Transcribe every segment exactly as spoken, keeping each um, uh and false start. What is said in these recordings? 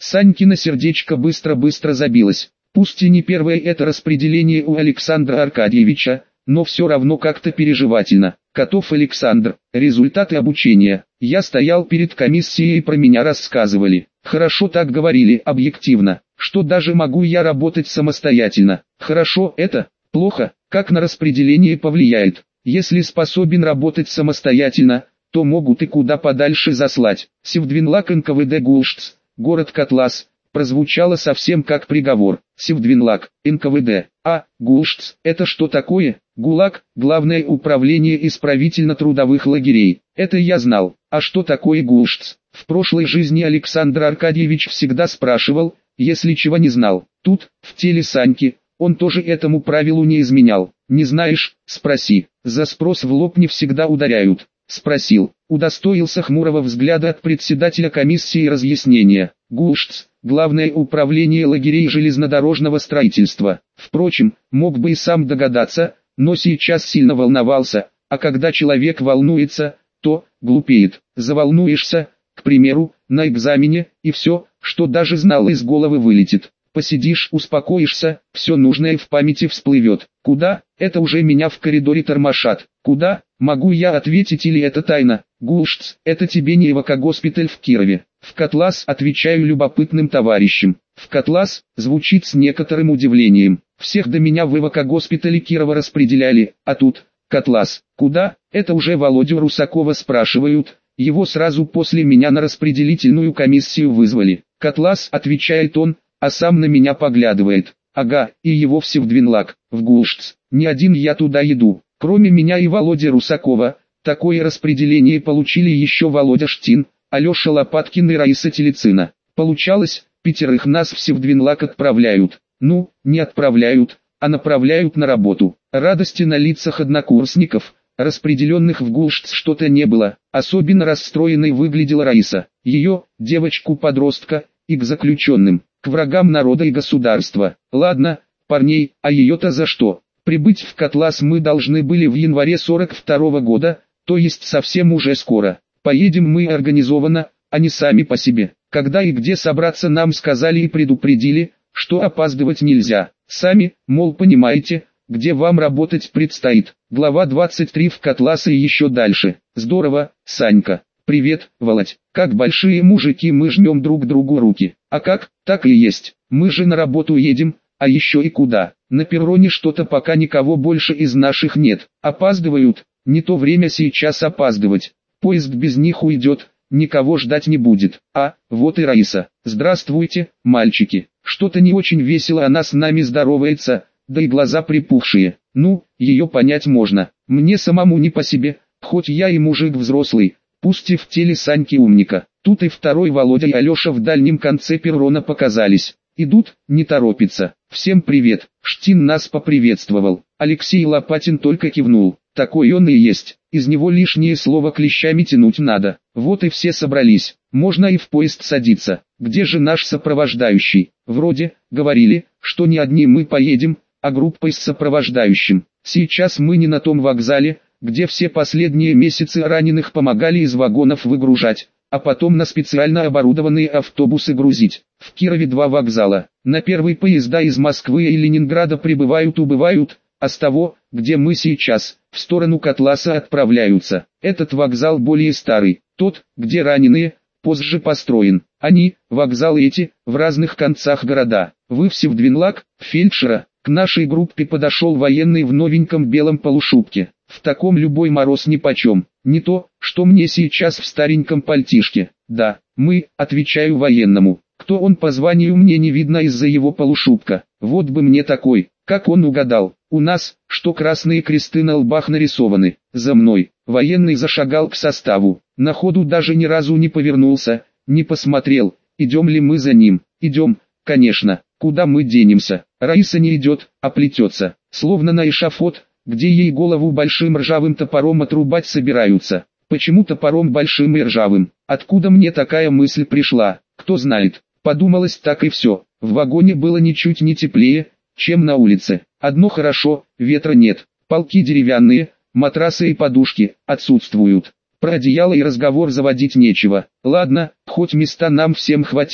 Санькино сердечко быстро-быстро забилось. Пусть и не первое это распределение у Александра Аркадьевича, но все равно как-то переживательно. Котов Александр, результаты обучения. Я стоял перед комиссией и про меня рассказывали. Хорошо так говорили, объективно, что даже могу я работать самостоятельно. Хорошо это, плохо, как на распределение повлияет. Если способен работать самостоятельно, то могут и куда подальше заслать. Севдвинлак эн ка вэ дэ Гулштц, город Котлас, прозвучало совсем как приговор. Севдвинлак, эн ка вэ дэ, а, Гулштц, это что такое? ГУЛАГ, Главное управление исправительно-трудовых лагерей. Это я знал. А что такое Гулштц? В прошлой жизни Александр Аркадьевич всегда спрашивал, если чего не знал. Тут, в теле Саньки, он тоже этому правилу не изменял. Не знаешь, спроси. За спрос в лоб не всегда ударяют. Спросил. Удостоился хмурого взгляда от председателя комиссии разъяснения. Гулштц, Главное управление лагерей железнодорожного строительства. Впрочем, мог бы и сам догадаться, но сейчас сильно волновался, а когда человек волнуется, то глупеет. Заволнуешься, к примеру, на экзамене, и все, что даже знал, из головы вылетит. Посидишь, успокоишься, все нужное в памяти всплывет. Куда? Это уже меня в коридоре тормошат. Куда? Могу я ответить или это тайна? Гулштц, это тебе не эвакогоспиталь в Кирове. В Котлас, отвечаю любопытным товарищам. В Котлас, звучит с некоторым удивлением. Всех до меня в эвакогоспитале Кирова распределяли, а тут, Котлас. Куда? Это уже Володю Русакова спрашивают. Его сразу после меня на распределительную комиссию вызвали. Котлас, отвечает он, а сам на меня поглядывает. Ага, и его в Севдвинлак, в Гулштц. Не один я туда иду. Кроме меня и Володи Русакова, такое распределение получили еще Володя Штин, Алеша Лопаткин и Раиса Телецина. Получалось, пятерых нас в Севдвинлак отправляют. Ну, не отправляют, а направляют на работу. Радости на лицах однокурсников, распределенных в Гулштц, что-то не было. Особенно расстроенной выглядела Раиса. Ее, девочку-подростка, и к заключенным, к врагам народа и государства. Ладно, парней, а ее-то за что? Прибыть в Котлас мы должны были в январе сорок второго года, то есть совсем уже скоро. Поедем мы организованно, а не сами по себе. Когда и где собраться нам сказали и предупредили, что опаздывать нельзя. Сами, мол, понимаете, где вам работать предстоит. Глава двадцать три в Котлас и еще дальше. Здорово, Санька. Привет, Володь. Как большие мужики мы жмем друг другу руки. А как? Так и есть. Мы же на работу едем, а еще и куда. На перроне что-то пока никого больше из наших нет. Опаздывают, не то время сейчас опаздывать. Поезд без них уйдет, никого ждать не будет. А, вот и Раиса. Здравствуйте, мальчики. Что-то не очень весело она с нами здоровается, да и глаза припухшие. Ну, ее понять можно. Мне самому не по себе, хоть я и мужик взрослый, пусть и в теле Саньки умника. Тут и второй Володя и Алеша в дальнем конце перрона показались. Идут, не торопятся. Всем привет. Штин нас поприветствовал. Алексей Лопатин только кивнул. Такой он и есть. Из него лишнее слово клещами тянуть надо. Вот и все собрались. Можно и в поезд садиться. Где же наш сопровождающий? Вроде, говорили, что не одни мы поедем, а группой с сопровождающим. Сейчас мы не на том вокзале, где все последние месяцы раненых помогали из вагонов выгружать, а потом на специально оборудованные автобусы грузить. В Кирове два вокзала. На первый поезда из Москвы и Ленинграда прибывают-убывают, а с того, где мы сейчас, в сторону Котласа отправляются. Этот вокзал более старый, тот, где раненые, позже построен. Они, вокзалы эти, в разных концах города. Вы в Севдвинлак, фельдшера, к нашей группе подошел военный в новеньком белом полушубке. В таком любой мороз нипочем. Не то, что мне сейчас в стареньком пальтишке. Да, мы, отвечаю военному. Кто он по званию мне не видно из-за его полушубка. Вот бы мне такой, как он угадал. У нас, что красные кресты на лбах нарисованы. За мной. Военный зашагал к составу. На ходу даже ни разу не повернулся, не посмотрел, идем ли мы за ним. Идем, конечно. Куда мы денемся? Раиса не идет, а плетется. Словно на эшафот, где ей голову большим ржавым топором отрубать собираются. Почему топором большим и ржавым? Откуда мне такая мысль пришла? Кто знает. Подумалось так и все. В вагоне было ничуть не теплее, чем на улице. Одно хорошо, ветра нет. Полки деревянные, матрасы и подушки отсутствуют. Про одеяло и разговор заводить нечего. Ладно, хоть места нам всем хватило.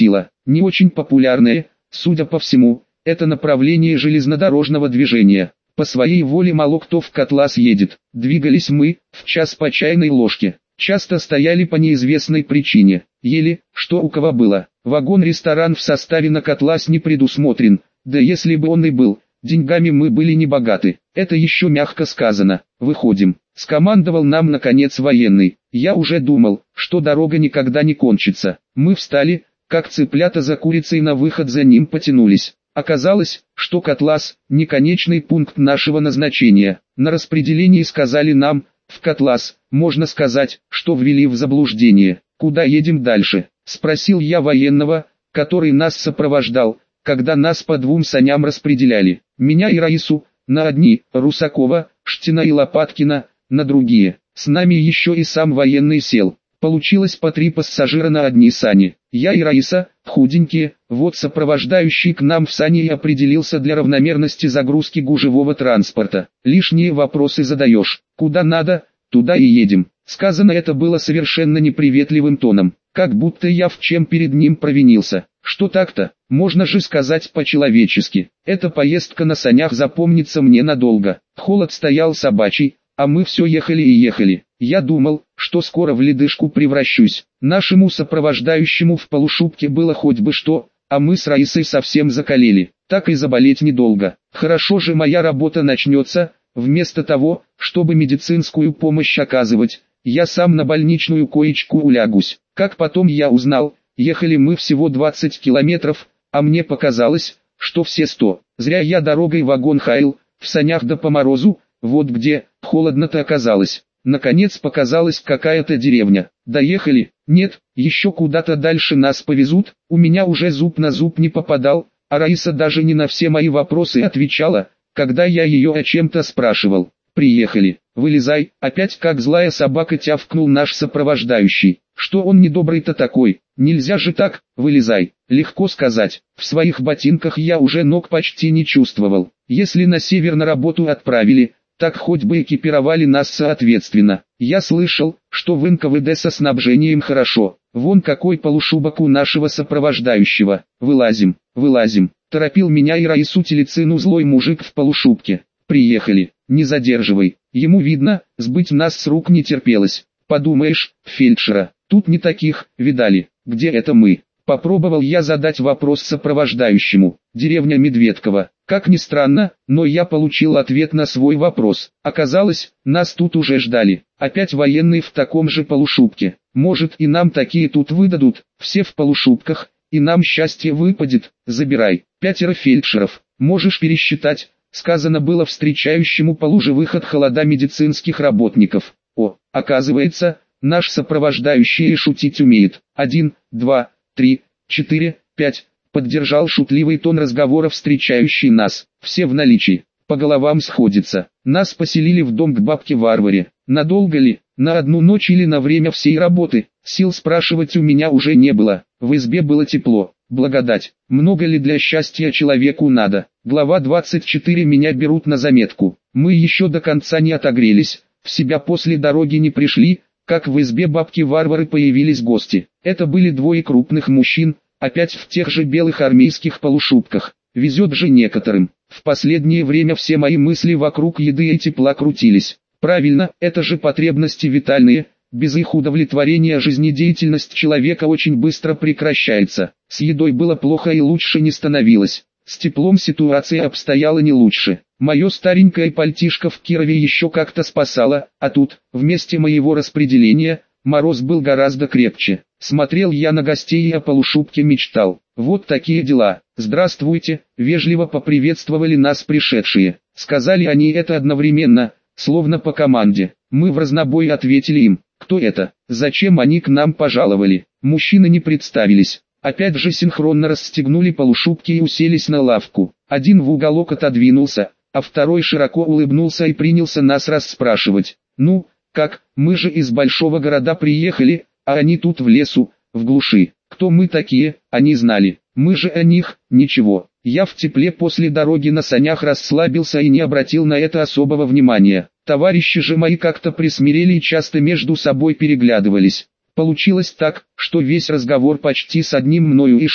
не очень популярное, судя по всему, это направление железнодорожного движения. По своей воле мало кто в Котлас едет. Двигались мы, в час по чайной ложке. Часто стояли по неизвестной причине. Ели, что у кого было. Вагон-ресторан в составе на Котлас не предусмотрен. Да если бы он и был, деньгами мы были не богаты. Это еще мягко сказано. Выходим. Скомандовал нам наконец военный. Я уже думал, что дорога никогда не кончится. Мы встали, как цыплята за курицей, на выход за ним потянулись. Оказалось, что Котлас – не конечный пункт нашего назначения. На распределении сказали нам, в Котлас, можно сказать, что ввели в заблуждение. «Куда едем дальше?» – спросил я военного, который нас сопровождал, когда нас по двум саням распределяли. Меня и Раису, на одни, Русакова, Штина и Лопаткина, на другие. С нами еще и сам военный сел. Получилось по три пассажира на одни сани. Я и Раиса, худенькие, вот сопровождающий к нам в сани и определился для равномерности загрузки гужевого транспорта. Лишние вопросы задаешь. Куда надо, туда и едем. Сказано это было совершенно неприветливым тоном, как будто я в чем перед ним провинился. Что так-то, можно же сказать по-человечески. Эта поездка на санях запомнится мне надолго. Холод стоял собачий, а мы все ехали и ехали. Я думал, что скоро в ледышку превращусь. Нашему сопровождающему в полушубке было хоть бы что, а мы с Раисой совсем закалели. Так и заболеть недолго. Хорошо же моя работа начнется, вместо того, чтобы медицинскую помощь оказывать, я сам на больничную коечку улягусь. Как потом я узнал, ехали мы всего двадцать километров, а мне показалось, что все сто. Зря я дорогой вагон хаил, в санях да по морозу, вот где, холодно-то оказалось. Наконец показалась какая-то деревня. Доехали? Нет, еще куда-то дальше нас повезут. У меня уже зуб на зуб не попадал, а Раиса даже не на все мои вопросы отвечала, когда я ее о чем-то спрашивал. Приехали. Вылезай, опять как злая собака тявкнул наш сопровождающий. Что он недобрый-то такой? Нельзя же так, вылезай. Легко сказать, в своих ботинках я уже ног почти не чувствовал. Если на север на работу отправили, так хоть бы экипировали нас соответственно. Я слышал, что в эн ка вэ дэ со снабжением хорошо. Вон какой полушубок у нашего сопровождающего. Вылазим, вылазим. Торопил меня и Раису Телецину злой мужик в полушубке. Приехали, не задерживай. Ему видно, сбыть нас с рук не терпелось. Подумаешь, фельдшера, тут не таких, видали. Где это мы? Попробовал я задать вопрос сопровождающему. Деревня Медведково. Как ни странно, но я получил ответ на свой вопрос. Оказалось, нас тут уже ждали. Опять военные в таком же полушубке. Может и нам такие тут выдадут, все в полушубках, и нам счастье выпадет. Забирай. Пятеро фельдшеров. Можешь пересчитать. Сказано было встречающему полуживых от холода медицинских работников. О, оказывается, наш сопровождающий и шутить умеет. Один, два, три, четыре, пять. Поддержал шутливый тон разговора встречающий нас. Все в наличии. По головам сходится. Нас поселили в дом к бабке Варваре. Надолго ли? На одну ночь или на время всей работы? Сил спрашивать у меня уже не было. В избе было тепло. Благодать. Много ли для счастья человеку надо? Глава двадцать четыре. Меня берут на заметку. Мы еще до конца не отогрелись. В себя после дороги не пришли, как в избе бабки Варвары появились гости. Это были двое крупных мужчин, опять в тех же белых армейских полушубках. Везет же некоторым. В последнее время все мои мысли вокруг еды и тепла крутились. Правильно, это же потребности витальные. Без их удовлетворения жизнедеятельность человека очень быстро прекращается. С едой было плохо и лучше не становилось. С теплом ситуация обстояла не лучше. Мое старенькое пальтишко в Кирове еще как-то спасало, а тут, вместе моего распределения, мороз был гораздо крепче. Смотрел я на гостей и о полушубке мечтал. Вот такие дела. «Здравствуйте», вежливо поприветствовали нас пришедшие. Сказали они это одновременно, словно по команде. Мы в разнобой ответили им. Кто это? Зачем они к нам пожаловали? Мужчины не представились. Опять же синхронно расстегнули полушубки и уселись на лавку. Один в уголок отодвинулся, а второй широко улыбнулся и принялся нас расспрашивать. Ну, как, мы же из большого города приехали, а они тут в лесу, в глуши. Кто мы такие, они знали. Мы же о них, ничего. Я в тепле после дороги на санях расслабился и не обратил на это особого внимания. Товарищи же мои как-то присмирели и часто между собой переглядывались. Получилось так, что весь разговор почти с одним мною и шел.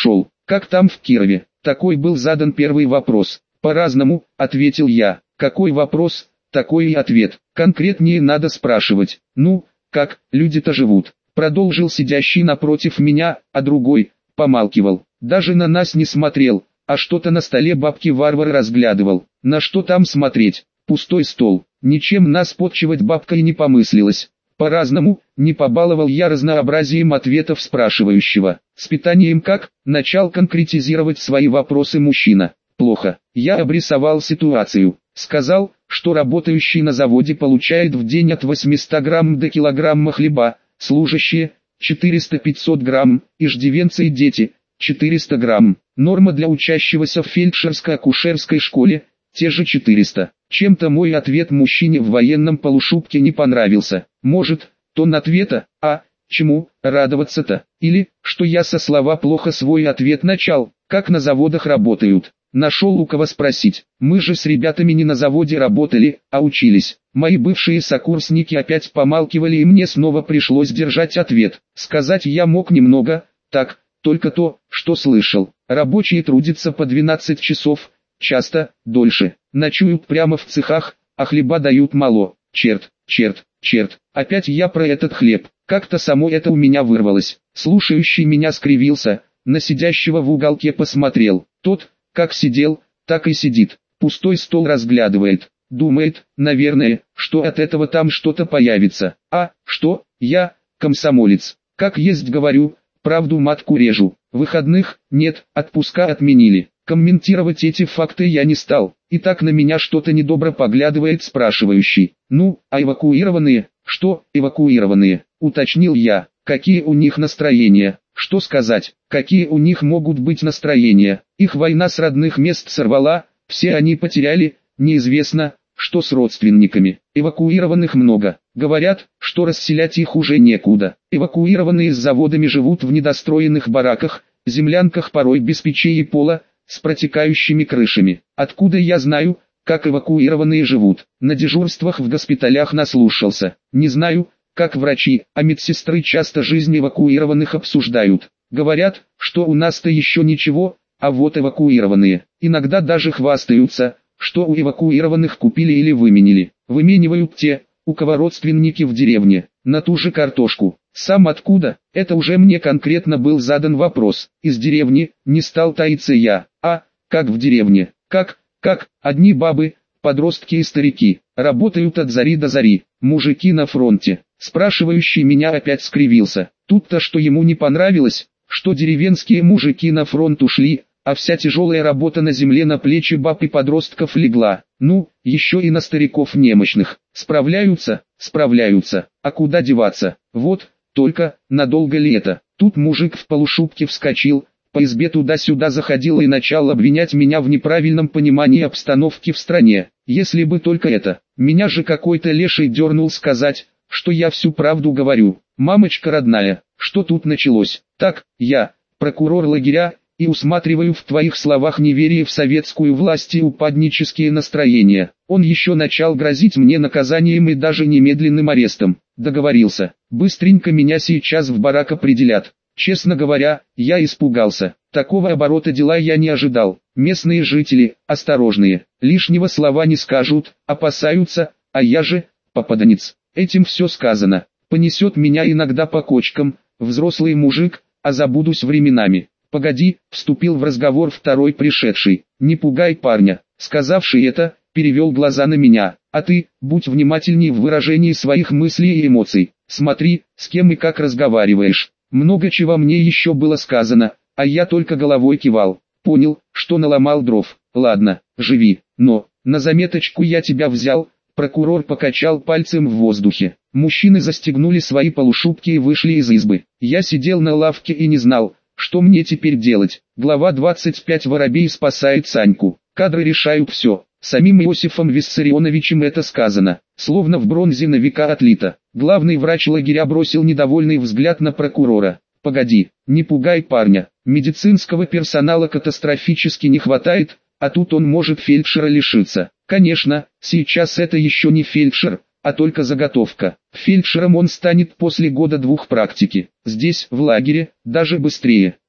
Как там в Кирове? Такой был задан первый вопрос. По-разному, ответил я. Какой вопрос, такой и ответ. Конкретнее надо спрашивать. Ну, как, люди-то живут. Продолжил сидящий напротив меня, а другой помалкивал. Даже на нас не смотрел, а что-то на столе бабки-варвар разглядывал. На что там смотреть? Пустой стол. Ничем нас подчивать бабка и не помыслилась. По-разному, не побаловал я разнообразием ответов спрашивающего. С питанием как? Начал конкретизировать свои вопросы мужчина. Плохо. Я обрисовал ситуацию. Сказал, что работающий на заводе получает в день от восьмисот грамм до килограмма хлеба, служащие – четыреста-пятьсот грамм, иждивенцы и дети – четыреста грамм. Норма для учащегося в фельдшерско-акушерской школе – те же четыреста. Чем-то мой ответ мужчине в военном полушубке не понравился. Может, тон ответа, а, чему радоваться-то? Или, что я со слова плохо свой ответ начал, как на заводах работают. Нашел у кого спросить. Мы же с ребятами не на заводе работали, а учились. Мои бывшие сокурсники опять помалкивали, и мне снова пришлось держать ответ. Сказать я мог немного, так, только то, что слышал. Рабочие трудятся по двенадцать часов, часто, дольше. Ночуют прямо в цехах, а хлеба дают мало. Черт, черт, черт. Опять я про этот хлеб. Как-то само это у меня вырвалось. Слушающий меня скривился, на сидящего в уголке посмотрел. Тот, как сидел, так и сидит. Пустой стол разглядывает. Думает, наверное, что от этого там что-то появится. А, что, я, комсомолец. Как есть говорю, правду матку режу. Выходных, нет, отпуска отменили. Комментировать эти факты я не стал. И так на меня что-то недобро поглядывает спрашивающий. Ну, а эвакуированные? Что, эвакуированные? Уточнил я. Какие у них настроения? Что сказать? Какие у них могут быть настроения? Их война с родных мест сорвала, все они потеряли, неизвестно, что с родственниками. Эвакуированных много. Говорят, что расселять их уже некуда. Эвакуированные с заводами живут в недостроенных бараках, землянках порой без печей и пола, с протекающими крышами. Откуда я знаю, как эвакуированные живут? На дежурствах в госпиталях наслушался. Не знаю, как врачи, а медсестры часто жизнь эвакуированных обсуждают. Говорят, что у нас-то еще ничего, а вот эвакуированные. Иногда даже хвастаются, что у эвакуированных купили или выменили. Выменивают те, у кого родственники в деревне, на ту же картошку. Сам откуда? Это уже мне конкретно был задан вопрос. Из деревни, не стал таиться я. А, как в деревне? Как, как, одни бабы, подростки и старики, работают от зари до зари, мужики на фронте. Спрашивающий меня опять скривился. Тут-то что ему не понравилось, что деревенские мужики на фронт ушли, а вся тяжелая работа на земле на плечи баб и подростков легла. Ну, еще и на стариков немощных. Справляются, справляются, а куда деваться? Вот, только, надолго ли это? Тут мужик в полушубке вскочил, по избе туда-сюда заходил и начал обвинять меня в неправильном понимании обстановки в стране. Если бы только это, меня же какой-то леший дернул сказать, что я всю правду говорю. Мамочка родная, что тут началось? Так, я, прокурор лагеря, и усматриваю в твоих словах неверие в советскую власть и упаднические настроения. Он еще начал грозить мне наказанием и даже немедленным арестом. Договорился. Быстренько меня сейчас в барак определят. Честно говоря, я испугался. Такого оборота дела я не ожидал. Местные жители, осторожные, лишнего слова не скажут, опасаются, а я же, попаданец. Этим все сказано. Понесет меня иногда по кочкам, взрослый мужик, а забудусь временами. Погоди, вступил в разговор второй пришедший. Не пугай парня. Сказавший это, перевел глаза на меня. А ты, будь внимательней в выражении своих мыслей и эмоций. Смотри, с кем и как разговариваешь. Много чего мне еще было сказано, а я только головой кивал. Понял, что наломал дров. Ладно, живи, но, на заметочку я тебя взял. Прокурор покачал пальцем в воздухе. Мужчины застегнули свои полушубки и вышли из избы. Я сидел на лавке и не знал, что мне теперь делать. Глава двадцать пять. Воробей спасает Саньку. Кадры решают все. Самим Иосифом Виссарионовичем это сказано, словно в бронзе на века отлито. Главный врач лагеря бросил недовольный взгляд на прокурора. Погоди, не пугай парня. Медицинского персонала катастрофически не хватает, а тут он может фельдшера лишиться. Конечно, сейчас это еще не фельдшер, а только заготовка. Фельдшером он станет после года-двух практики. Здесь, в лагере, даже быстрее.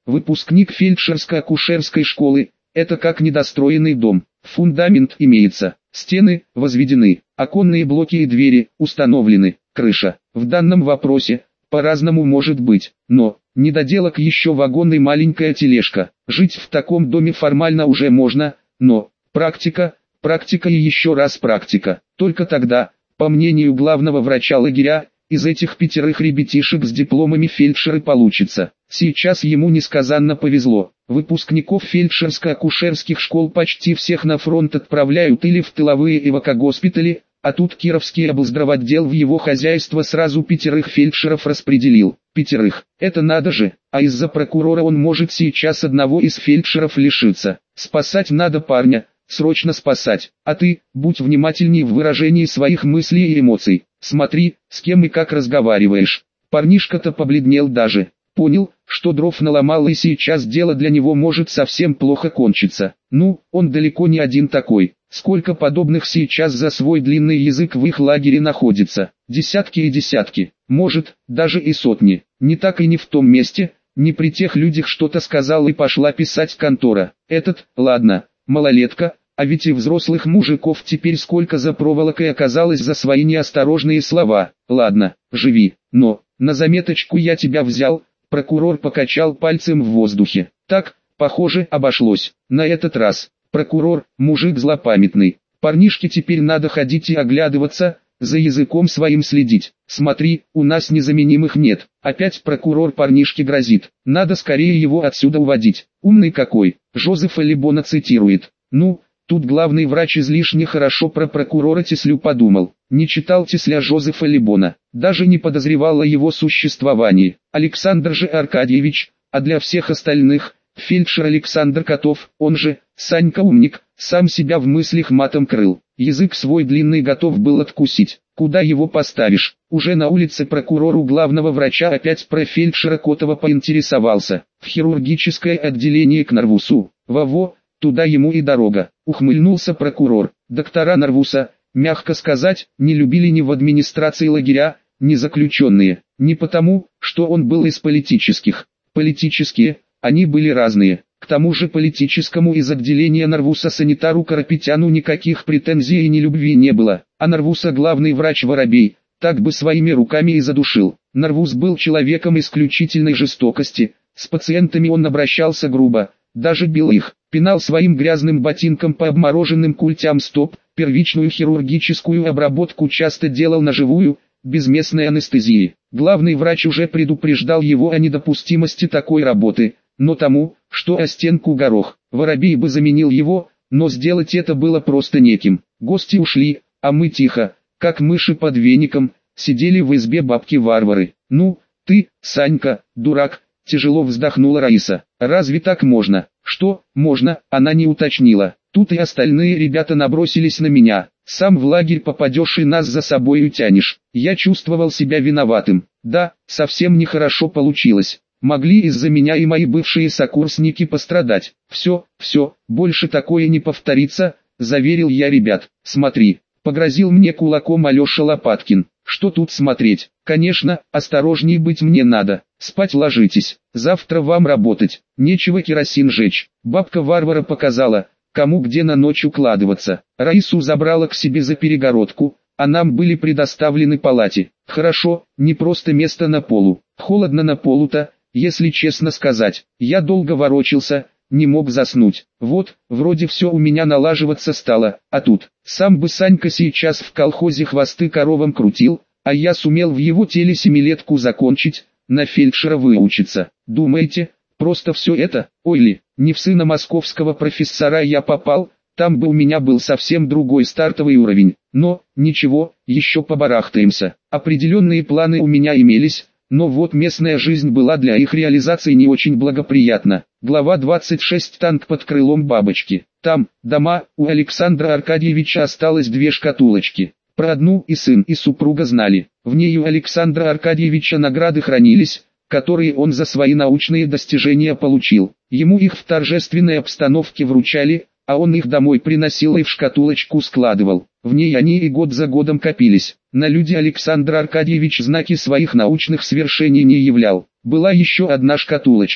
выпускник фельдшерско-акушерской школы, это как недостроенный дом. Фундамент имеется, стены возведены, оконные блоки и двери установлены, крыша. В данном вопросе по-разному может быть, но недоделок еще вагон и маленькая тележка. Жить в таком доме формально уже можно, но практика, практика и еще раз практика. Только тогда, по мнению главного врача лагеря, из этих пятерых ребятишек с дипломами фельдшеры получится. Сейчас ему несказанно повезло. Выпускников фельдшерско-акушерских школ почти всех на фронт отправляют или в тыловые эвакогоспитали, а тут Кировский облздравотдел в его хозяйство сразу пятерых фельдшеров распределил. Пятерых. Это надо же, а из-за прокурора он может сейчас одного из фельдшеров лишиться. Спасать надо парня, срочно спасать. А ты, будь внимательней в выражении своих мыслей и эмоций. Смотри, с кем и как разговариваешь. Парнишка-то побледнел даже. Понял, что дров наломал и сейчас дело для него может совсем плохо кончиться. Ну, он далеко не один такой. Сколько подобных сейчас за свой длинный язык в их лагере находится? Десятки и десятки. Может, даже и сотни. Не так и не в том месте, не при тех людях что-то сказал и пошла писать контора. Этот, ладно, малолетка, а ведь и взрослых мужиков теперь сколько за проволокой оказалось за свои неосторожные слова. Ладно, живи, но, на заметочку я тебя взял. Прокурор покачал пальцем в воздухе. Так, похоже, обошлось. На этот раз. Прокурор, мужик злопамятный. Парнишке теперь надо ходить и оглядываться, за языком своим следить. Смотри, у нас незаменимых нет. Опять прокурор парнишке грозит. Надо скорее его отсюда уводить. Умный какой. Жозефа Либона цитирует. Ну, тут главный врач излишне хорошо про прокурора Теслю подумал. Не читал Тесля Жозефа Либона, даже не подозревал о его существовании. Александр же Аркадьевич, а для всех остальных, фельдшер Александр Котов, он же, Санька умник, сам себя в мыслях матом крыл. Язык свой длинный готов был откусить. Куда его поставишь? Уже на улице прокурор у главного врача опять про фельдшера Котова поинтересовался. В хирургическое отделение к Нарвусу. Во-во, туда ему и дорога. Ухмыльнулся прокурор. Доктора Нарвуса, мягко сказать, не любили ни в администрации лагеря, ни заключенные. Не потому, что он был из политических. Политические, они были разные. К тому же политическому из отделения Нарвуса санитару Карапетяну никаких претензий и ни любви не было. А Нарвуса главный врач Воробей, так бы своими руками и задушил. Нарвус был человеком исключительной жестокости, с пациентами он обращался грубо, даже бил их, пинал своим грязным ботинком по обмороженным культям стоп, первичную хирургическую обработку часто делал наживую, без местной анестезии. Главный врач уже предупреждал его о недопустимости такой работы, но тому, что о стенку горох, Воробей бы заменил его, но сделать это было просто неким. Гости ушли, а мы тихо, как мыши под веником, сидели в избе бабки-варвары. «Ну, ты, Санька, дурак», — тяжело вздохнула Раиса. «Разве так можно?» «Что, можно?» — она не уточнила. Тут и остальные ребята набросились на меня. «Сам в лагерь попадешь и нас за собой утянешь». Я чувствовал себя виноватым. Да, совсем нехорошо получилось. Могли из-за меня и мои бывшие сокурсники пострадать. «Все, все, больше такое не повторится», — заверил я ребят. «Смотри», — погрозил мне кулаком Алеша Лопаткин. «Что тут смотреть? Конечно, осторожней быть мне надо. Спать ложитесь, завтра вам работать, нечего керосин жечь». Бабка-варвара показала, кому где на ночь укладываться. Раису забрала к себе за перегородку, а нам были предоставлены палати. Хорошо, не просто место на полу. Холодно на полу-то, если честно сказать. Я долго ворочался, не мог заснуть. Вот, вроде все у меня налаживаться стало, а тут, сам бы Санька сейчас в колхозе хвосты коровам крутил, а я сумел в его теле семилетку закончить, на фельдшера выучиться. Думаете, просто все это? Ой ли, не в сына московского профессора я попал, там бы у меня был совсем другой стартовый уровень. Но, ничего, еще побарахтаемся. Определенные планы у меня имелись, но вот местная жизнь была для их реализации не очень благоприятна. Глава двадцать шесть. Танк под крылом бабочки. Там, дома, у Александра Аркадьевича осталось две шкатулочки. Про одну и сын, и супруга знали. В ней у Александра Аркадьевича награды хранились, которые он за свои научные достижения получил. Ему их в торжественной обстановке вручали, а он их домой приносил и в шкатулочку складывал. В ней они и год за годом копились. На люди Александр Аркадьевич знаки своих научных свершений не являл. Была еще одна шкатулочка.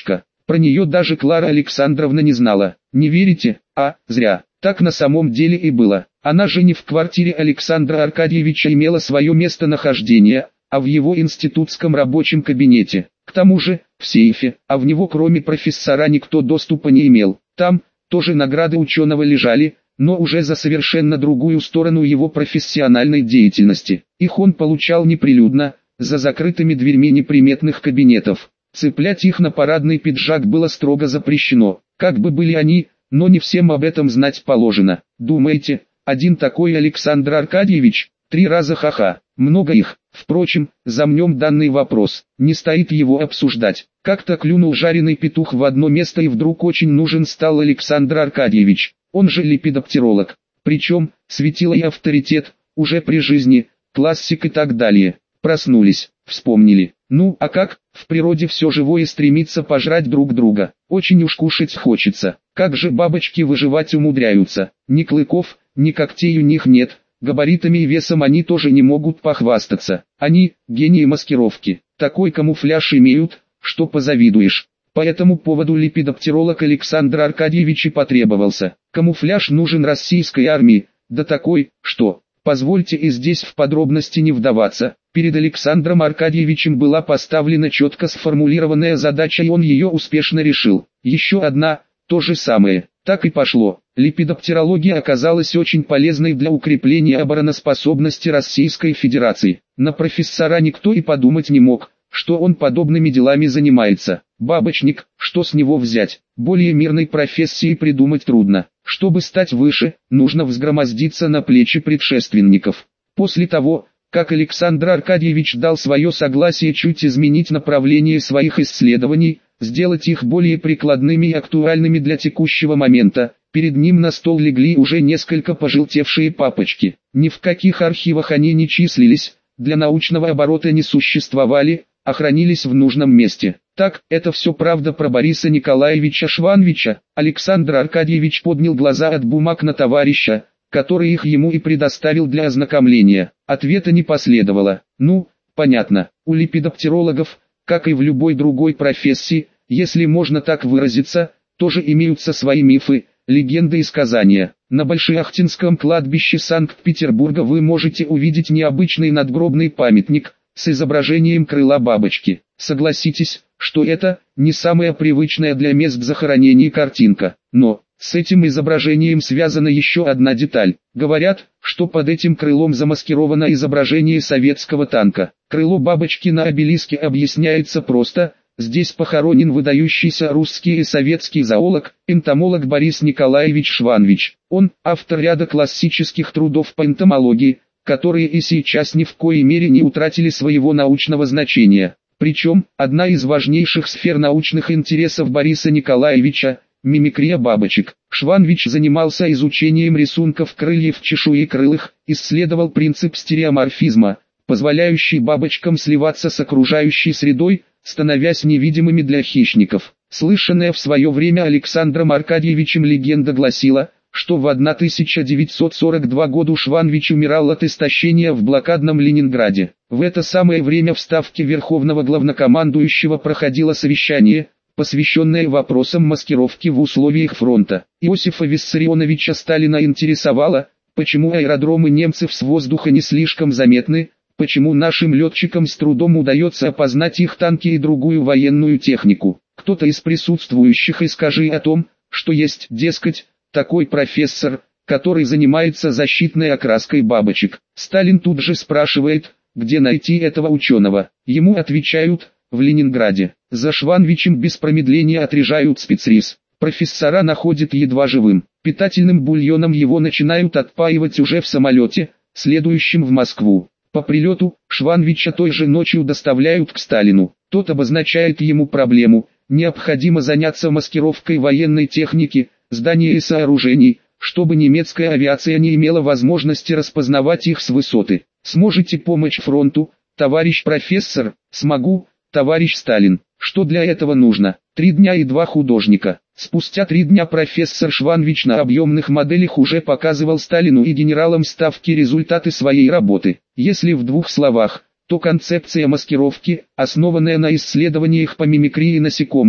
Про нее даже Клара Александровна не знала. Не верите? А, зря. Так на самом деле и было. Она же не в квартире Александра Аркадьевича имела свое местонахождение, а в его институтском рабочем кабинете. К тому же, в сейфе, а в него кроме профессора никто доступа не имел. Там, тоже награды ученого лежали, но уже за совершенно другую сторону его профессиональной деятельности. Их он получал неприлюдно, за закрытыми дверьми неприметных кабинетов. Цеплять их на парадный пиджак было строго запрещено. Как бы были они, но не всем об этом знать положено. Думаете, один такой Александр Аркадьевич? Три раза ха-ха. Много их. Впрочем, замнем данный вопрос. Не стоит его обсуждать. Как-то клюнул жареный петух в одно место и вдруг очень нужен стал Александр Аркадьевич. Он же липидоптеролог. Причем, светило и авторитет, уже при жизни, классик и так далее. Проснулись, вспомнили. Ну, а как? В природе все живое стремится пожрать друг друга. Очень уж кушать хочется. Как же бабочки выживать умудряются? Ни клыков, ни когтей у них нет. Габаритами и весом они тоже не могут похвастаться. Они – гении маскировки. Такой камуфляж имеют, что позавидуешь. По этому поводу липидоптеролог Александр Аркадьевич и потребовался. Камуфляж нужен российской армии, да такой, что, позвольте и здесь в подробности не вдаваться, перед Александром Аркадьевичем была поставлена четко сформулированная задача и он ее успешно решил. Еще одна, то же самое. Так и пошло. Липидоптерология оказалась очень полезной для укрепления обороноспособности Российской Федерации. На профессора никто и подумать не мог, что он подобными делами занимается. Бабочник, что с него взять? Более мирной профессии придумать трудно. Чтобы стать выше, нужно взгромоздиться на плечи предшественников. После того, как Александр Аркадьевич дал свое согласие чуть изменить направление своих исследований, сделать их более прикладными и актуальными для текущего момента, перед ним на стол легли уже несколько пожелтевшие папочки. Ни в каких архивах они не числились, для научного оборота не существовали, а хранились в нужном месте. Так, это все правда про Бориса Николаевича Шванвича. Александр Аркадьевич поднял глаза от бумаг на товарища, который их ему и предоставил для ознакомления. Ответа не последовало. Ну, понятно, у липидоптерологов, как и в любой другой профессии, если можно так выразиться, тоже имеются свои мифы, легенды и сказания. На Большеахтинском кладбище Санкт-Петербурга вы можете увидеть необычный надгробный памятник с изображением крыла бабочки. Согласитесь, что это не самая привычная для мест захоронений картинка. Но с этим изображением связана еще одна деталь. Говорят, что под этим крылом замаскировано изображение советского танка. Крыло бабочки на обелиске объясняется просто: здесь похоронен выдающийся русский и советский зоолог, энтомолог Борис Николаевич Шванвич. Он автор ряда классических трудов по энтомологии, которые и сейчас ни в коей мере не утратили своего научного значения. Причем, одна из важнейших сфер научных интересов Бориса Николаевича – мимикрия бабочек. Шванвич занимался изучением рисунков крыльев чешуекрылых, исследовал принцип стереоморфизма, позволяющий бабочкам сливаться с окружающей средой, становясь невидимыми для хищников. Слышанная в свое время Александром Аркадьевичем легенда гласила, что в тысяча девятьсот сорок втором году Шванвич умирал от истощения в блокадном Ленинграде. В это самое время в Ставке Верховного Главнокомандующего проходило совещание, посвященное вопросам маскировки в условиях фронта. Иосифа Виссарионовича Сталина интересовало, почему аэродромы немцев с воздуха не слишком заметны, почему нашим летчикам с трудом удается опознать их танки и другую военную технику. Кто-то из присутствующих и скажи о том, что есть, дескать, такой профессор, который занимается защитной окраской бабочек. Сталин тут же спрашивает, где найти этого ученого. Ему отвечают: в Ленинграде. За Шванвичем без промедления отряжают спецриз. Профессора находят едва живым. Питательным бульоном его начинают отпаивать уже в самолете, следующем в Москву. По прилету, Шванвича той же ночью доставляют к Сталину. Тот обозначает ему проблему: необходимо заняться маскировкой военной техники, зданий и сооружений, чтобы немецкая авиация не имела возможности распознавать их с высоты. Сможете помочь фронту, товарищ профессор? Смогу, товарищ Сталин. Что для этого нужно? Три дня и два художника. Спустя три дня профессор Шванвич на объемных моделях уже показывал Сталину и генералам Ставки результаты своей работы. Если в двух словах, то концепция маскировки, основанная на исследованиях по мимикрии насекомых,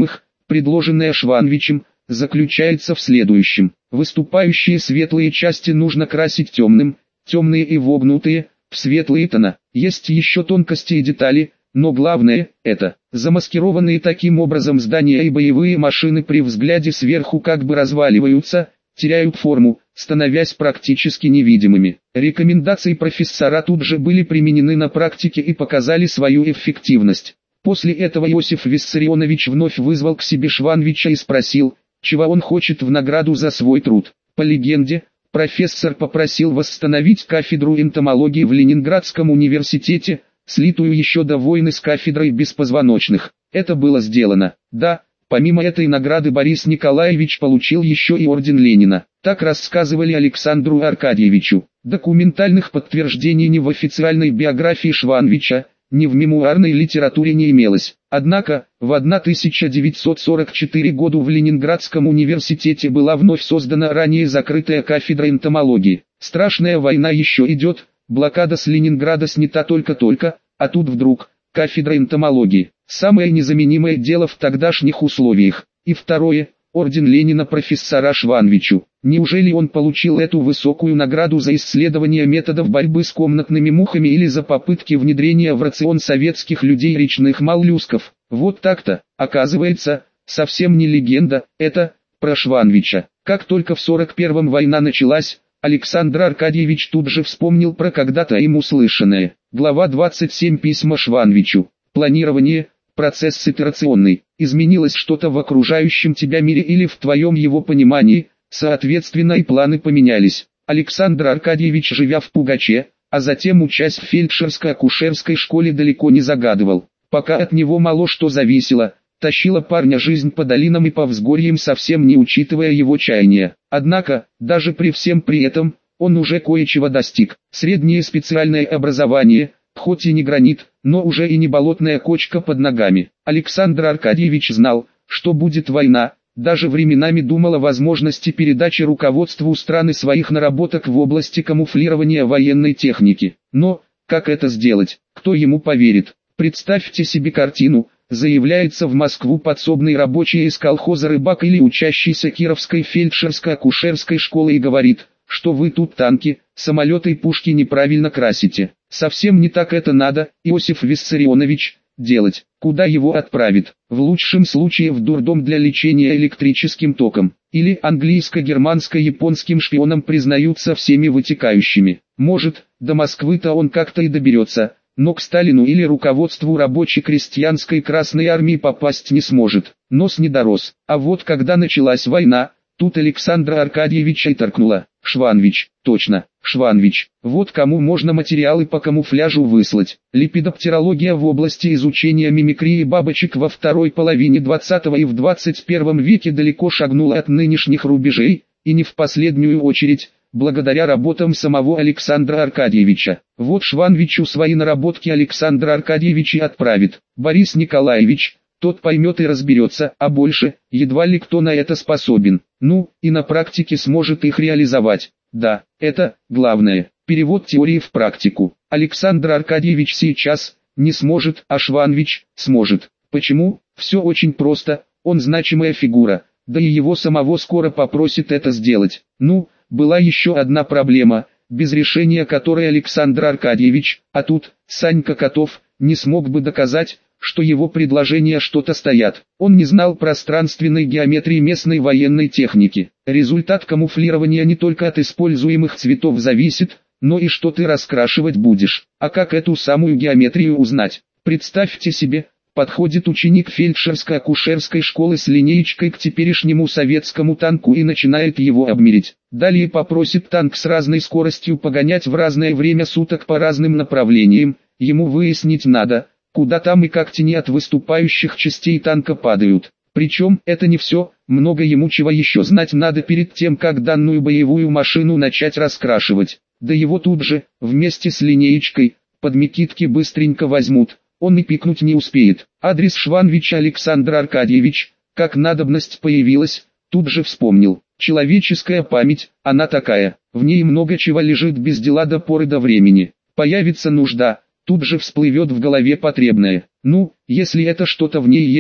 предложенная Шванвичем, заключается в следующем. Выступающие светлые части нужно красить темным, темные и вогнутые, в светлые тона. Есть еще тонкости и детали, но главное – это замаскированные таким образом здания и боевые машины при взгляде сверху как бы разваливаются, теряют форму, становясь практически невидимыми. Рекомендации профессора тут же были применены на практике и показали свою эффективность. После этого Иосиф Виссарионович вновь вызвал к себе Шванвича и спросил, чего он хочет в награду за свой труд. По легенде, профессор попросил восстановить кафедру энтомологии в Ленинградском университете, слитую еще до войны с кафедрой беспозвоночных. Это было сделано. Да, помимо этой награды Борис Николаевич получил еще и орден Ленина. Так рассказывали Александру Аркадьевичу. Документальных подтверждений ни в официальной биографии Шванвича, ни в мемуарной литературе не имелось. Однако, в тысяча девятьсот сорок четвёртом году в Ленинградском университете была вновь создана ранее закрытая кафедра энтомологии. Страшная война еще идет, блокада с Ленинграда снята только-только, а тут вдруг, кафедра энтомологии. Самое незаменимое дело в тогдашних условиях. И второе, орден Ленина профессора Шванвичу. Неужели он получил эту высокую награду за исследование методов борьбы с комнатными мухами или за попытки внедрения в рацион советских людей речных моллюсков? Вот так-то, оказывается, совсем не легенда, это про Шванвича. Как только в сорок первом война началась, Александр Аркадьевич тут же вспомнил про когда-то им услышанное. Глава двадцать семь письма Шванвичу. Планирование, процесс итерационный. Изменилось что-то в окружающем тебя мире или в твоем его понимании, соответственно и планы поменялись. Александр Аркадьевич, живя в Пугаче, а затем учась в фельдшерско-акушерской школе, далеко не загадывал. Пока от него мало что зависело, тащила парня жизнь по долинам и по взгорьям, совсем не учитывая его чаяния. Однако, даже при всем при этом, он уже кое-чего достиг. Среднее специальное образование, хоть и не гранит, но уже и не болотная кочка под ногами. Александр Аркадьевич знал, что будет война, даже временами думал о возможности передачи руководству страны своих наработок в области камуфлирования военной техники. Но, как это сделать, кто ему поверит? Представьте себе картину. Заявляется в Москву подсобный рабочий из колхоза рыбак или учащийся Кировской фельдшерско-акушерской школы и говорит, что вы тут танки, самолеты и пушки неправильно красите. Совсем не так это надо, Иосиф Виссарионович, делать. Куда его отправит? В лучшем случае в дурдом для лечения электрическим током. Или английско-германско-японским шпионам признаются всеми вытекающими. Может, до Москвы-то он как-то и доберется. Но к Сталину или руководству рабоче-крестьянской Красной Армии попасть не сможет. Нос не дорос. А вот когда началась война, тут Александра Аркадьевича и торкнуло. Шванвич, точно, Шванвич. Вот кому можно материалы по камуфляжу выслать. Лепидоптерология в области изучения мимикрии бабочек во второй половине двадцатого и в двадцать первом веке далеко шагнула от нынешних рубежей, и не в последнюю очередь, благодаря работам самого Александра Аркадьевича. Вот Шванвичу свои наработки Александр Аркадьевич и отправит. Борис Николаевич, тот поймет и разберется, а больше, едва ли кто на это способен. Ну, и на практике сможет их реализовать. Да, это, главное, перевод теории в практику. Александр Аркадьевич сейчас не сможет, а Шванвич сможет. Почему? Все очень просто, он значимая фигура, да и его самого скоро попросят это сделать. Ну, была еще одна проблема, без решения которой Александр Аркадьевич, а тут, Санька Котов, не смог бы доказать, что его предложения что-то стоят. Он не знал пространственной геометрии местной военной техники. Результат камуфлирования не только от используемых цветов зависит, но и что ты раскрашивать будешь. А как эту самую геометрию узнать? Представьте себе, подходит ученик фельдшерско-акушерской школы с линеечкой к теперешнему советскому танку и начинает его обмерить. Далее попросит танк с разной скоростью погонять в разное время суток по разным направлениям. Ему выяснить надо, куда там и как тени от выступающих частей танка падают. Причем, это не все, много ему чего еще знать надо перед тем, как данную боевую машину начать раскрашивать. Да его тут же, вместе с линеечкой, под мекитки быстренько возьмут. Он и пикнуть не успеет. Адрес Шванвича Александр Аркадьевич, как надобность появилась, тут же вспомнил. Человеческая память, она такая, в ней много чего лежит без дела до поры до времени. Появится нужда, тут же всплывет в голове потребное. Ну, если это что-то в ней есть,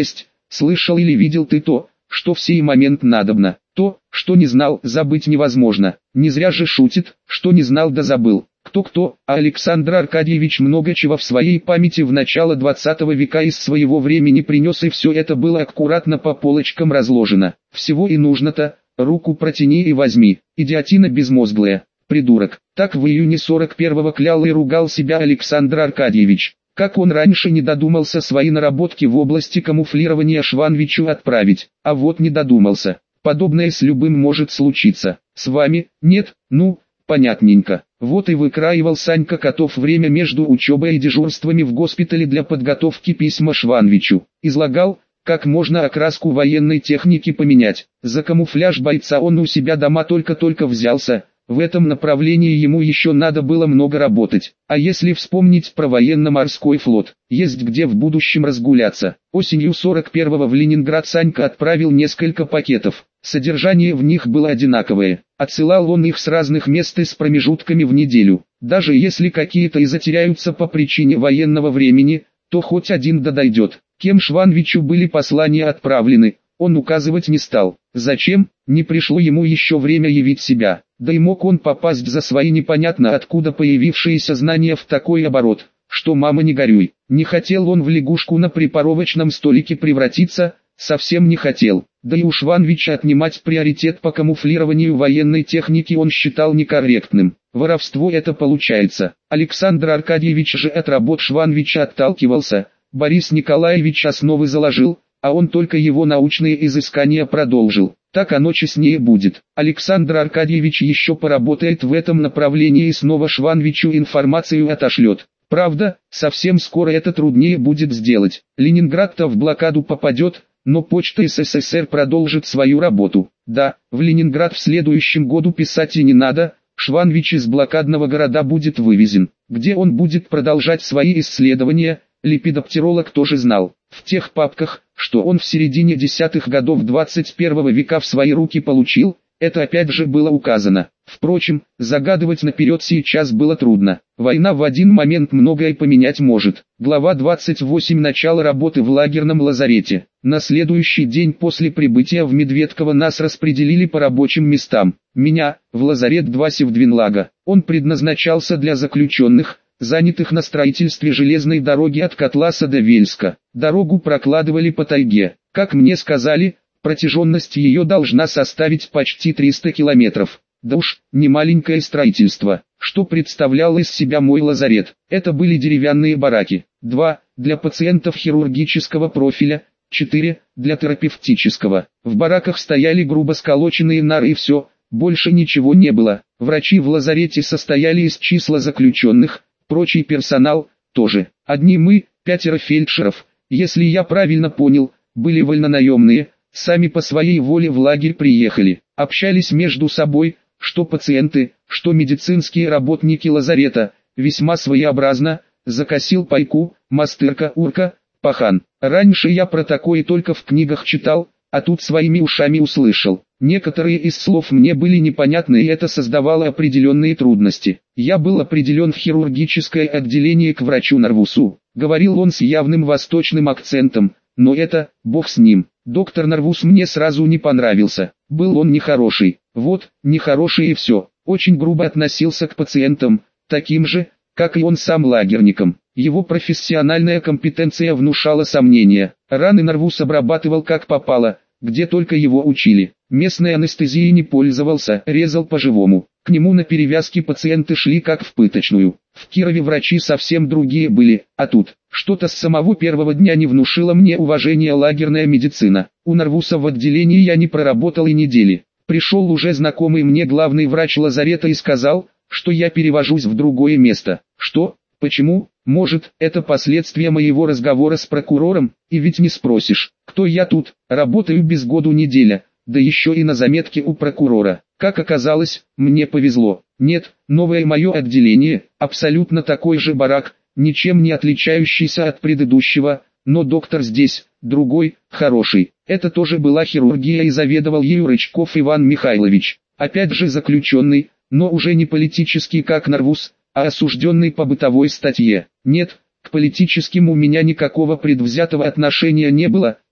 Слышал или видел ты то, что в сей момент надобно, то, что не знал, забыть невозможно. Не зря же шутит, что не знал да забыл. Кто-кто, а Александр Аркадьевич много чего в своей памяти в начало двадцатого века из своего времени принес, и все это было аккуратно по полочкам разложено. Всего и нужно-то, руку протяни и возьми, идиотина безмозглая, придурок. Так в июне сорок первого клял и ругал себя Александр Аркадьевич. Как он раньше не додумался свои наработки в области камуфлирования Шванвичу отправить, а вот не додумался. Подобное с любым может случиться. С вами, нет, ну, понятненько. Вот и выкраивал Санька Котов время между учебой и дежурствами в госпитале для подготовки письма Шванвичу. Излагал, как можно окраску военной техники поменять. За камуфляж бойца он у себя дома только-только взялся. В этом направлении ему еще надо было много работать. А если вспомнить про военно-морской флот, есть где в будущем разгуляться. Осенью сорок первого в Ленинград Санька отправил несколько пакетов. Содержание в них было одинаковое. Отсылал он их с разных мест и с промежутками в неделю. Даже если какие-то и затеряются по причине военного времени, то хоть один да дойдет. Кем Шванвичу были послания отправлены, он указывать не стал. Зачем? Не пришло ему еще время явить себя. Да и мог он попасть за свои непонятно откуда появившиеся знания в такой оборот, что мама не горюй. Не хотел он в лягушку на припоровочном столике превратиться, совсем не хотел. Да и у Шванвича отнимать приоритет по камуфлированию военной техники он считал некорректным. Воровство это получается. Александр Аркадьевич же от работ Шванвича отталкивался, Борис Николаевич основы заложил, а он только его научные изыскания продолжил. Так оно честнее будет. Александр Аркадьевич еще поработает в этом направлении и снова Шванвичу информацию отошлет. Правда, совсем скоро это труднее будет сделать. Ленинград-то в блокаду попадет, но почта СССР продолжит свою работу. Да, в Ленинград в следующем году писать и не надо, Шванвич из блокадного города будет вывезен. Где он будет продолжать свои исследования, лепидоптеролог тоже знал. В тех папках, что он в середине десятых годов двадцать первого века в свои руки получил, это опять же было указано. Впрочем, загадывать наперед сейчас было трудно. Война в один момент многое поменять может. Глава двадцать восемь. Начало работы в лагерном лазарете. На следующий день после прибытия в Медведково нас распределили по рабочим местам. Меня, в лазарет два Севдвинлага. Он предназначался для заключенных, занятых на строительстве железной дороги от Котласа до Вельска. Дорогу прокладывали по тайге. Как мне сказали, протяженность ее должна составить почти триста километров. Да уж, не маленькое строительство. Что представлял из себя мой лазарет? Это были деревянные бараки. Два для пациентов хирургического профиля, четыре для терапевтического. В бараках стояли грубо сколоченные нары и все, больше ничего не было. Врачи в лазарете состояли из числа заключенных, прочий персонал тоже. Одни мы, пятеро фельдшеров, если я правильно понял, были вольнонаемные, сами по своей воле в лагерь приехали, общались между собой, что пациенты, что медицинские работники лазарета, весьма своеобразно, закосил пайку, мастырка, урка, пахан. Раньше я про такое только в книгах читал, а тут своими ушами услышал. Некоторые из слов мне были непонятны, и это создавало определенные трудности. Я был определен в хирургическое отделение к врачу Нарвусу. Говорил он с явным восточным акцентом, но это, бог с ним. Доктор Нарвус мне сразу не понравился. Был он нехороший. Вот, нехороший и все. Очень грубо относился к пациентам, таким же, как и он сам лагерникам. Его профессиональная компетенция внушала сомнения. Раны Нарвус обрабатывал как попало, где только его учили. Местной анестезией не пользовался, резал по-живому. К нему на перевязки пациенты шли как в пыточную. В Кирове врачи совсем другие были, а тут, что-то с самого первого дня не внушило мне уважения лагерная медицина. У Нарвуса в отделении я не проработал и недели. Пришел уже знакомый мне главный врач лазарета и сказал, что я перевожусь в другое место. Что? Почему? Может, это последствия моего разговора с прокурором, и ведь не спросишь, кто я тут, работаю без году неделя, да еще и на заметке у прокурора. Как оказалось, мне повезло. Нет, новое мое отделение, абсолютно такой же барак, ничем не отличающийся от предыдущего, но доктор здесь, другой, хороший. Это тоже была хирургия и заведовал ею Рычков Иван Михайлович. Опять же заключенный, но уже не политический как Нарвус, а осужденный по бытовой статье. Нет, к политическим у меня никакого предвзятого отношения не было,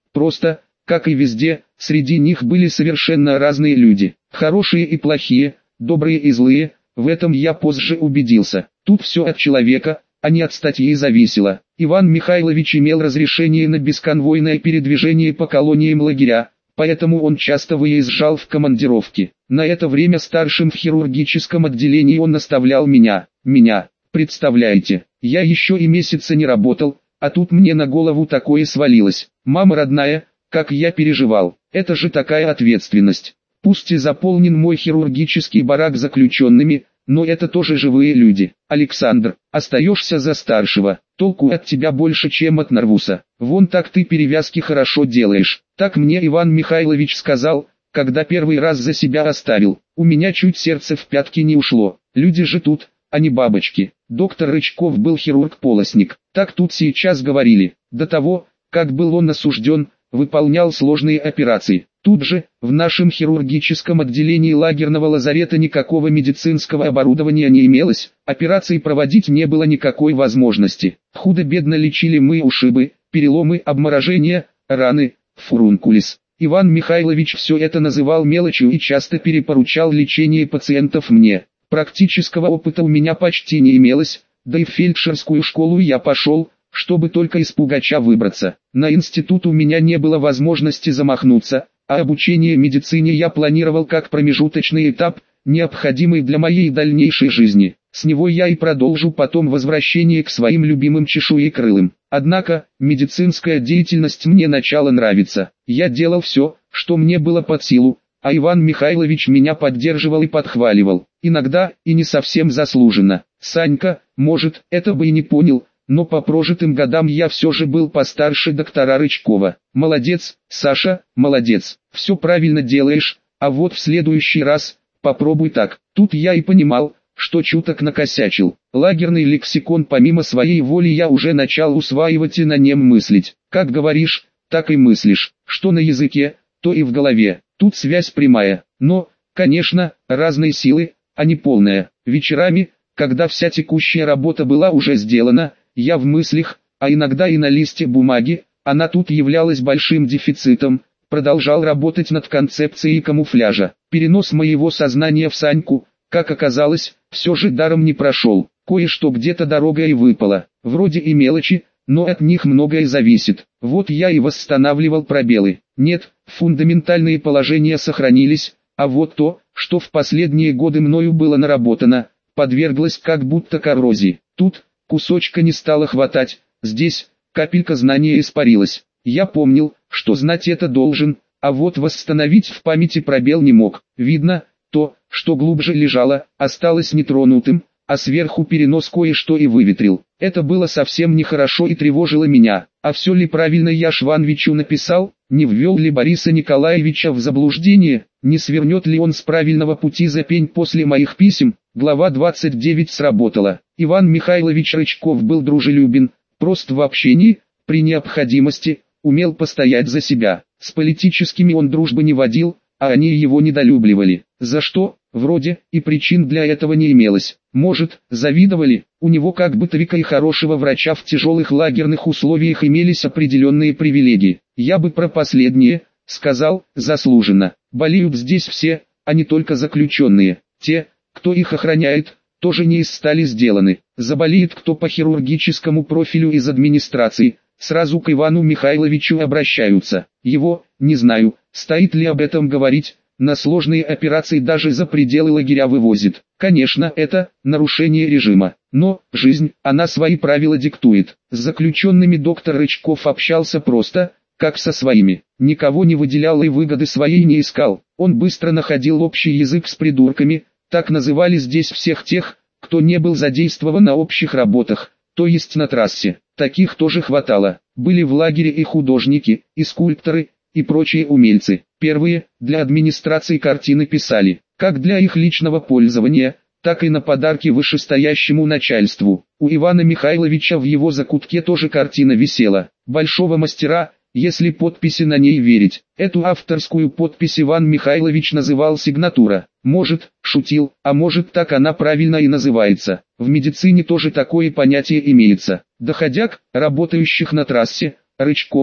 Просто, как и везде, среди них были совершенно разные люди. Хорошие и плохие, добрые и злые, в этом я позже убедился. Тут все от человека, а не от статьи зависело. Иван Михайлович имел разрешение на бесконвойное передвижение по колониям лагеря, поэтому он часто выезжал в командировки. На это время старшим в хирургическом отделении он наставлял меня. Меня, представляете, я еще и месяца не работал, а тут мне на голову такое свалилось. Мама родная, как я переживал, это же такая ответственность. Пусть и заполнен мой хирургический барак заключенными, но это тоже живые люди. Александр, остаешься за старшего, толку от тебя больше, чем от Нарвуса. Вон так ты перевязки хорошо делаешь. Так мне Иван Михайлович сказал, когда первый раз за себя оставил. У меня чуть сердце в пятки не ушло. Люди же тут, а не бабочки. Доктор Рычков был хирург-полостник. Так тут сейчас говорили. До того, как был он осужден, выполнял сложные операции. Тут же, в нашем хирургическом отделении лагерного лазарета никакого медицинского оборудования не имелось, операции проводить не было никакой возможности. Худо-бедно лечили мы ушибы, переломы, обморожения, раны, фурункулис. Иван Михайлович все это называл мелочью и часто перепоручал лечение пациентов мне. Практического опыта у меня почти не имелось, да и в фельдшерскую школу я пошел, чтобы только из пугача выбраться. На институт у меня не было возможности замахнуться, а обучение медицине я планировал как промежуточный этап, необходимый для моей дальнейшей жизни. С него я и продолжу потом возвращение к своим любимым чешуекрылым. Однако, медицинская деятельность мне начала нравиться. Я делал все, что мне было под силу, а Иван Михайлович меня поддерживал и подхваливал. Иногда, и не совсем заслуженно. Санька, может, это бы и не понял, но по прожитым годам я все же был постарше доктора Рычкова. Молодец, Саша, молодец, все правильно делаешь, а вот в следующий раз, попробуй так. Тут я и понимал, что чуток накосячил. Лагерный лексикон помимо своей воли я уже начал усваивать и на нем мыслить. Как говоришь, так и мыслишь, что на языке, то и в голове. Тут связь прямая, но, конечно, разные силы, а не полная. Вечерами, когда вся текущая работа была уже сделана, я в мыслях, а иногда и на листе бумаги, она тут являлась большим дефицитом, продолжал работать над концепцией камуфляжа. Перенос моего сознания в Саньку, как оказалось, все же даром не прошел. Кое-что где-то дорогой выпало, вроде и мелочи, но от них многое зависит. Вот я и восстанавливал пробелы. Нет, фундаментальные положения сохранились, а вот то, что в последние годы мною было наработано, подверглось как будто коррозии. Тут кусочка не стало хватать, здесь капелька знания испарилась. Я помнил, что знать это должен, а вот восстановить в памяти пробел не мог. Видно, то, что глубже лежало, осталось нетронутым, а сверху перенос кое-что и выветрил. Это было совсем нехорошо и тревожило меня. А все ли правильно я Шванвичу написал, не ввел ли Бориса Николаевича в заблуждение, не свернет ли он с правильного пути за пень после моих писем. Глава двадцать девять сработала. Иван Михайлович Рычков был дружелюбен, прост в общении, при необходимости, умел постоять за себя. С политическими он дружбы не водил, а они его недолюбливали. За что, вроде, и причин для этого не имелось. Может, завидовали, у него как бытовика и хорошего врача в тяжелых лагерных условиях имелись определенные привилегии. Я бы про последнее сказал, заслуженно. Болеют здесь все, а не только заключенные. Те, кто их охраняет, тоже не из стали сделаны. Заболеет кто по хирургическому профилю из администрации, сразу к Ивану Михайловичу обращаются. Его, не знаю, стоит ли об этом говорить, на сложные операции даже за пределы лагеря вывозит. Конечно, это нарушение режима, но жизнь, она свои правила диктует. С заключенными доктор Рычков общался просто, как со своими. Никого не выделял и выгоды своей не искал. Он быстро находил общий язык с придурками, так называли здесь всех тех, кто не был задействован на общих работах, то есть на трассе. Таких тоже хватало. Были в лагере и художники, и скульпторы, и прочие умельцы. Первые, для администрации картины писали, как для их личного пользования, так и на подарки вышестоящему начальству. У Ивана Михайловича в его закутке тоже картина висела. Большого мастера, если подписи на ней верить. Эту авторскую подпись Иван Михайлович называл сигнатура. Может, шутил, а может так она правильно и называется. В медицине тоже такое понятие имеется. Доходяг, работающих на трассе, Рычков,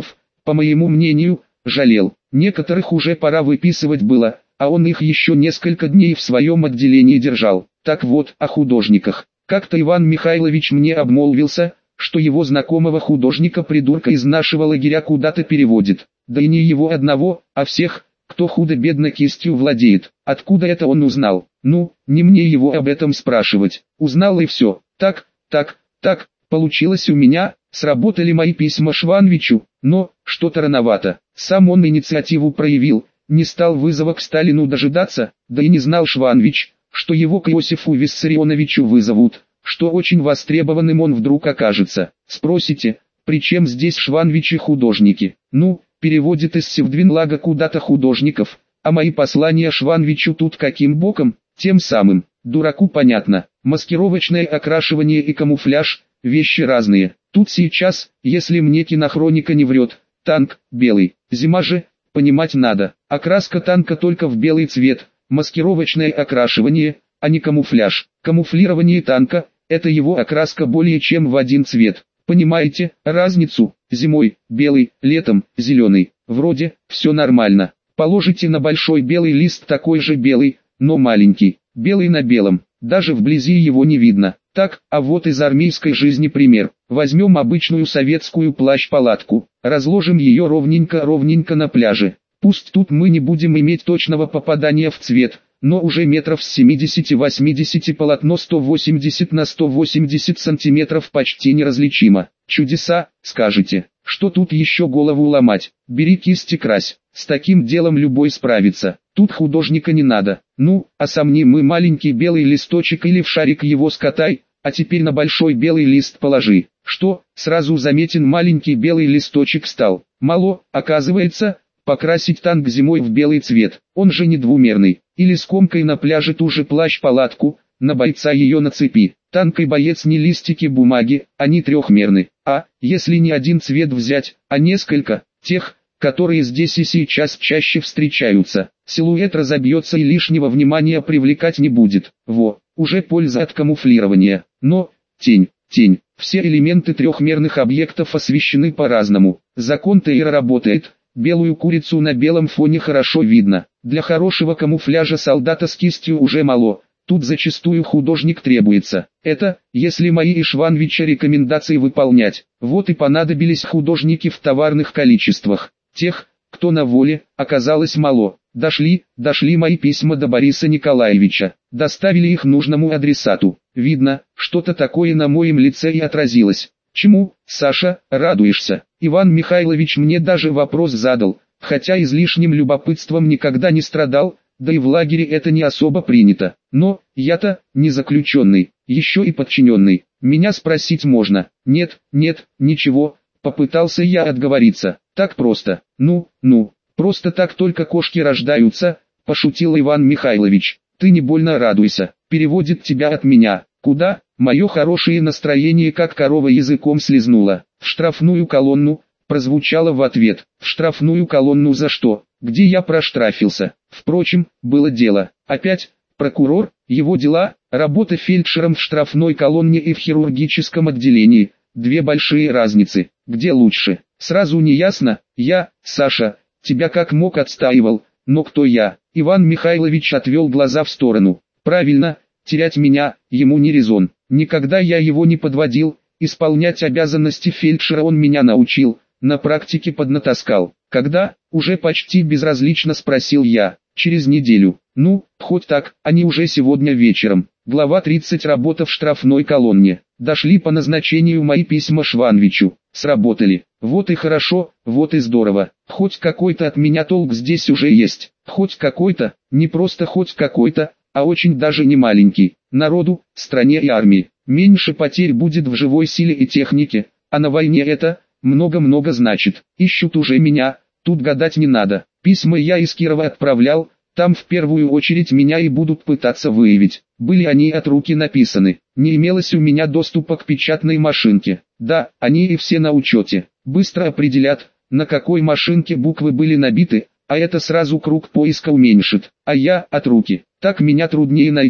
по моему мнению, жалел. Некоторых уже пора выписывать было, а он их еще несколько дней в своем отделении держал. Так вот, о художниках. Как-то Иван Михайлович мне обмолвился, что его знакомого художника-придурка из нашего лагеря куда-то переводит. Да и не его одного, а всех, кто худо-бедно кистью владеет. Откуда это он узнал? Ну, не мне его об этом спрашивать. Узнал и все. Так, так, так, получилось у меня, сработали мои письма Шванвичу, но, что-то рановато. Сам он инициативу проявил, не стал вызова к Сталину дожидаться, да и не знал Шванвич, что его к Иосифу Виссарионовичу вызовут, что очень востребованным он вдруг окажется. Спросите, при чем здесь Шванвич и художники? Ну, переводит из Севдвинлага куда-то художников, а мои послания Шванвичу тут каким боком? Тем самым, дураку понятно, маскировочное окрашивание и камуфляж – вещи разные. Тут сейчас, если мне кинохроника не врет, танк белый, зима же, понимать надо, окраска танка только в белый цвет, маскировочное окрашивание, а не камуфляж. Камуфлирование танка – это его окраска более чем в один цвет. Понимаете разницу? Зимой – белый, летом – зеленый. Вроде, все нормально. Положите на большой белый лист такой же белый, но маленький. Белый на белом, даже вблизи его не видно. Так, а вот из армейской жизни пример. Возьмем обычную советскую плащ-палатку, разложим ее ровненько-ровненько на пляже. Пусть тут мы не будем иметь точного попадания в цвет, но уже метров с семидесяти-восьмидесяти полотно сто восемьдесят на сто восемьдесят сантиметров почти неразличимо. Чудеса, скажете, что тут еще голову ломать? Бери кисть и крась, с таким делом любой справится. Тут художника не надо. Ну, а сомни мы маленький белый листочек или в шарик его скатай, а теперь на большой белый лист положи. Что, сразу заметен маленький белый листочек стал. Мало, оказывается, покрасить танк зимой в белый цвет. Он же не двумерный. Или скомкай на пляже ту же плащ-палатку, на бойца ее нацепи. Танк и боец не листики бумаги, они трехмерны. А, если не один цвет взять, а несколько, тех, которые здесь и сейчас чаще встречаются, силуэт разобьется и лишнего внимания привлекать не будет. Во, уже польза от камуфлирования. Но, тень, тень, все элементы трехмерных объектов освещены по-разному. Закон Тейра работает, белую курицу на белом фоне хорошо видно. Для хорошего камуфляжа солдата с кистью уже мало. Тут зачастую художник требуется. Это, если мои и Шванвича рекомендации выполнять. Вот и понадобились художники в товарных количествах. Тех, кто на воле, оказалось мало. Дошли, дошли мои письма до Бориса Николаевича. Доставили их нужному адресату. Видно, что-то такое на моем лице и отразилось. Чему, Саша, радуешься? Иван Михайлович мне даже вопрос задал, хотя излишним любопытством никогда не страдал, да и в лагере это не особо принято. Но, я-то, не заключенный, еще и подчиненный. Меня спросить можно. Нет, нет, ничего, попытался я отговориться. Так просто. Ну, ну, просто так только кошки рождаются, пошутил Иван Михайлович. Ты не больно радуйся, переводит тебя от меня. Куда? Мое хорошее настроение как корова языком слезнуло. В штрафную колонну, прозвучало в ответ. В штрафную колонну за что? Где я проштрафился? Впрочем, было дело. Опять, прокурор, его дела, работа фельдшером в штрафной колонне и в хирургическом отделении. Две большие разницы. Где лучше? Сразу не ясно. Я, Саша, тебя как мог отстаивал, но кто я? Иван Михайлович отвел глаза в сторону. Правильно, терять меня, ему не резон. Никогда я его не подводил, исполнять обязанности фельдшера он меня научил, на практике поднатаскал. Когда? Уже почти безразлично спросил я. Через неделю. Ну, хоть так, а не уже сегодня вечером. Глава тридцать. Работа в штрафной колонне. Дошли по назначению мои письма Шванвичу. Сработали. Вот и хорошо, вот и здорово. Хоть какой-то от меня толк здесь уже есть. Хоть какой-то, не просто хоть какой-то, а очень даже не маленький. Народу, стране и армии. Меньше потерь будет в живой силе и технике, а на войне это много-много значит. Ищут уже меня, тут гадать не надо. Письма я из Кирова отправлял, там в первую очередь меня и будут пытаться выявить. Были они от руки написаны. Не имелось у меня доступа к печатной машинке. Да, они и все на учете. Быстро определят, на какой машинке буквы были набиты, а это сразу круг поиска уменьшит. А я от руки. Так меня труднее найти.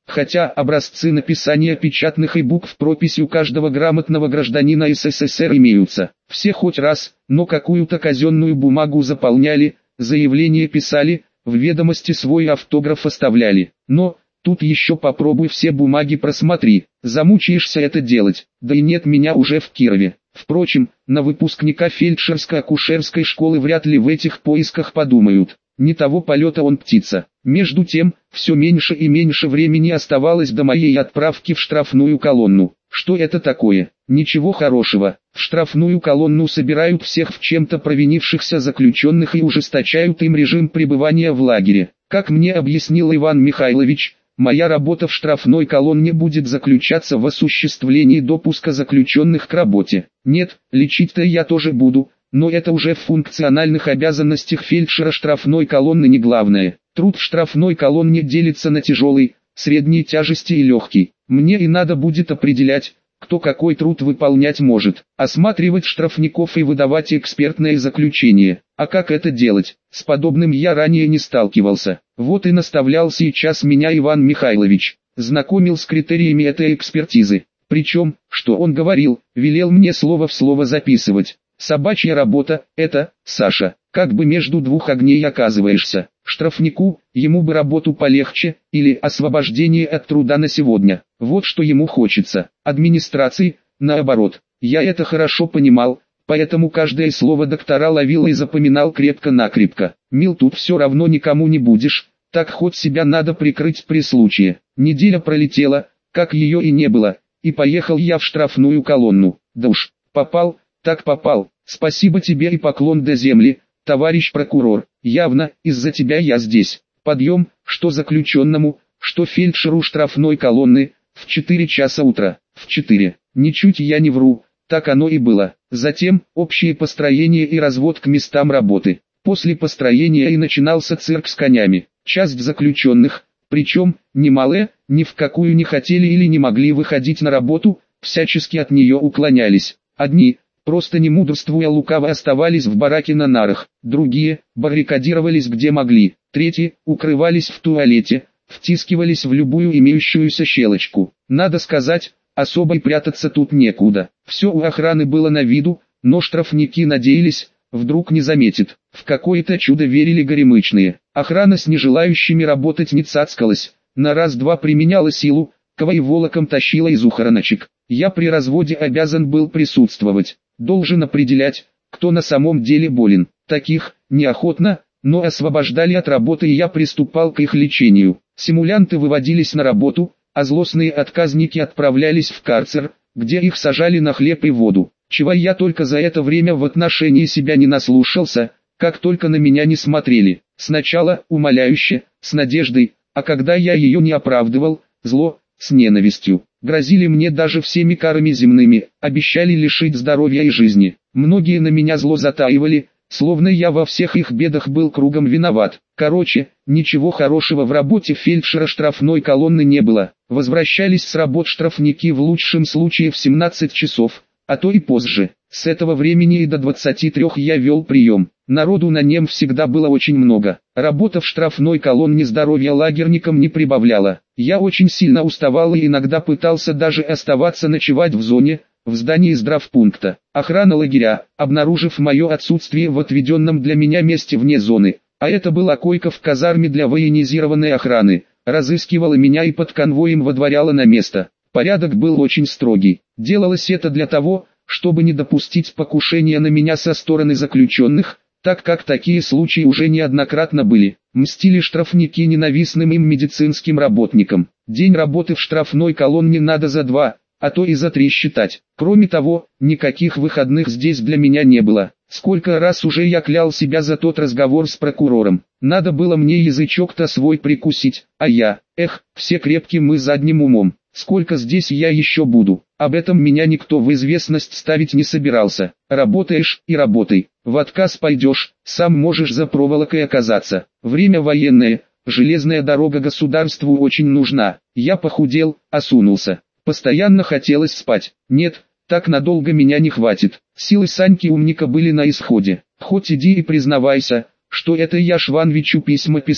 хотя образцы написания печатных и букв прописи у каждого грамотного гражданина СССР имеются. Все хоть раз, но какую-то казенную бумагу заполняли, заявление писали, в ведомости свой автограф оставляли. Но, тут еще попробуй все бумаги просмотри, замучаешься это делать, да и нет меня уже в Кирове. Впрочем, на выпускника фельдшерско-акушерской школы вряд ли в этих поисках подумают. Не того полета он птица. Между тем, все меньше и меньше времени оставалось до моей отправки в штрафную колонну. Что это такое? Ничего хорошего. В штрафную колонну собирают всех в чем-то провинившихся заключенных и ужесточают им режим пребывания в лагере. Как мне объяснил Иван Михайлович, моя работа в штрафной колонне будет заключаться в осуществлении допуска заключенных к работе. Нет, лечить-то я тоже буду, но это уже в функциональных обязанностях фельдшера штрафной колонны не главное. Труд в штрафной колонне делится на тяжелый, средней тяжести и легкий. Мне и надо будет определять, кто какой труд выполнять может, осматривать штрафников и выдавать экспертное заключение. А как это делать? С подобным я ранее не сталкивался. Вот и наставлял сейчас меня Иван Михайлович, знакомил с критериями этой экспертизы. Причем, что он говорил, велел мне слово в слово записывать. Собачья работа – это, Саша, как бы между двух огней оказываешься. Штрафнику, ему бы работу полегче, или освобождение от труда на сегодня. Вот что ему хочется. Администрации, наоборот. Я это хорошо понимал, поэтому каждое слово доктора ловил и запоминал крепко-накрепко. Мил, тут все равно никому не будешь, так хоть себя надо прикрыть при случае. Неделя пролетела, как ее и не было, и поехал я в штрафную колонну. Да уж, попал, так попал. Спасибо тебе и поклон до земли, товарищ прокурор. Явно, из-за тебя я здесь. Подъем, что заключенному, что фельдшеру штрафной колонны, в четыре часа утра. В четыре. Ничуть я не вру, так оно и было. Затем, общее построение и развод к местам работы. После построения и начинался цирк с конями. Часть заключенных, причем, немалые, ни в какую не хотели или не могли выходить на работу, всячески от нее уклонялись. Одни, просто не мудрствуя лукаво, оставались в бараке на нарах, другие, баррикадировались где могли, третьи, укрывались в туалете, втискивались в любую имеющуюся щелочку. Надо сказать, особо и прятаться тут некуда. Все у охраны было на виду, но штрафники надеялись, вдруг не заметит. В какое-то чудо верили горемычные. Охрана с нежелающими работать не цацкалась, на раз-два применяла силу, кого и волоком тащила из ухороночек. Я при разводе обязан был присутствовать, должен определять, кто на самом деле болен. Таких, неохотно, но освобождали от работы, и я приступал к их лечению. Симулянты выводились на работу, а злостные отказники отправлялись в карцер, где их сажали на хлеб и воду. Чего я только за это время в отношении себя не наслушался, как только на меня не смотрели. Сначала умоляюще, с надеждой, а когда я ее не оправдывал, зло, с ненавистью. Грозили мне даже всеми карами земными, обещали лишить здоровья и жизни. Многие на меня зло затаивали, словно я во всех их бедах был кругом виноват. Короче, ничего хорошего в работе фельдшера штрафной колонны не было. Возвращались с работ штрафники в лучшем случае в семнадцать часов, а то и позже. С этого времени и до двадцати трёх я вел прием. Народу на нем всегда было очень много. Работа в штрафной колонне здоровья лагерникам не прибавляла. Я очень сильно уставал и иногда пытался даже оставаться ночевать в зоне, в здании здравпункта. Охрана лагеря, обнаружив мое отсутствие в отведенном для меня месте вне зоны, а это была койка в казарме для военизированной охраны, разыскивала меня и под конвоем водворяла на место. Порядок был очень строгий. Делалось это для того, чтобы не допустить покушения на меня со стороны заключенных, так как такие случаи уже неоднократно были. Мстили штрафники ненавистным им медицинским работникам. День работы в штрафной колонне надо за два, а то и за три считать. Кроме того, никаких выходных здесь для меня не было. Сколько раз уже я клял себя за тот разговор с прокурором. Надо было мне язычок-то свой прикусить, а я, эх, все крепким мы задним умом. Сколько здесь я еще буду? Об этом меня никто в известность ставить не собирался. Работаешь и работай. В отказ пойдешь, сам можешь за проволокой оказаться. Время военное, железная дорога государству очень нужна. Я похудел, осунулся. Постоянно хотелось спать. Нет, так надолго меня не хватит. Силы Саньки умника были на исходе. Хоть иди и признавайся, что это я Шванвичу письма писал.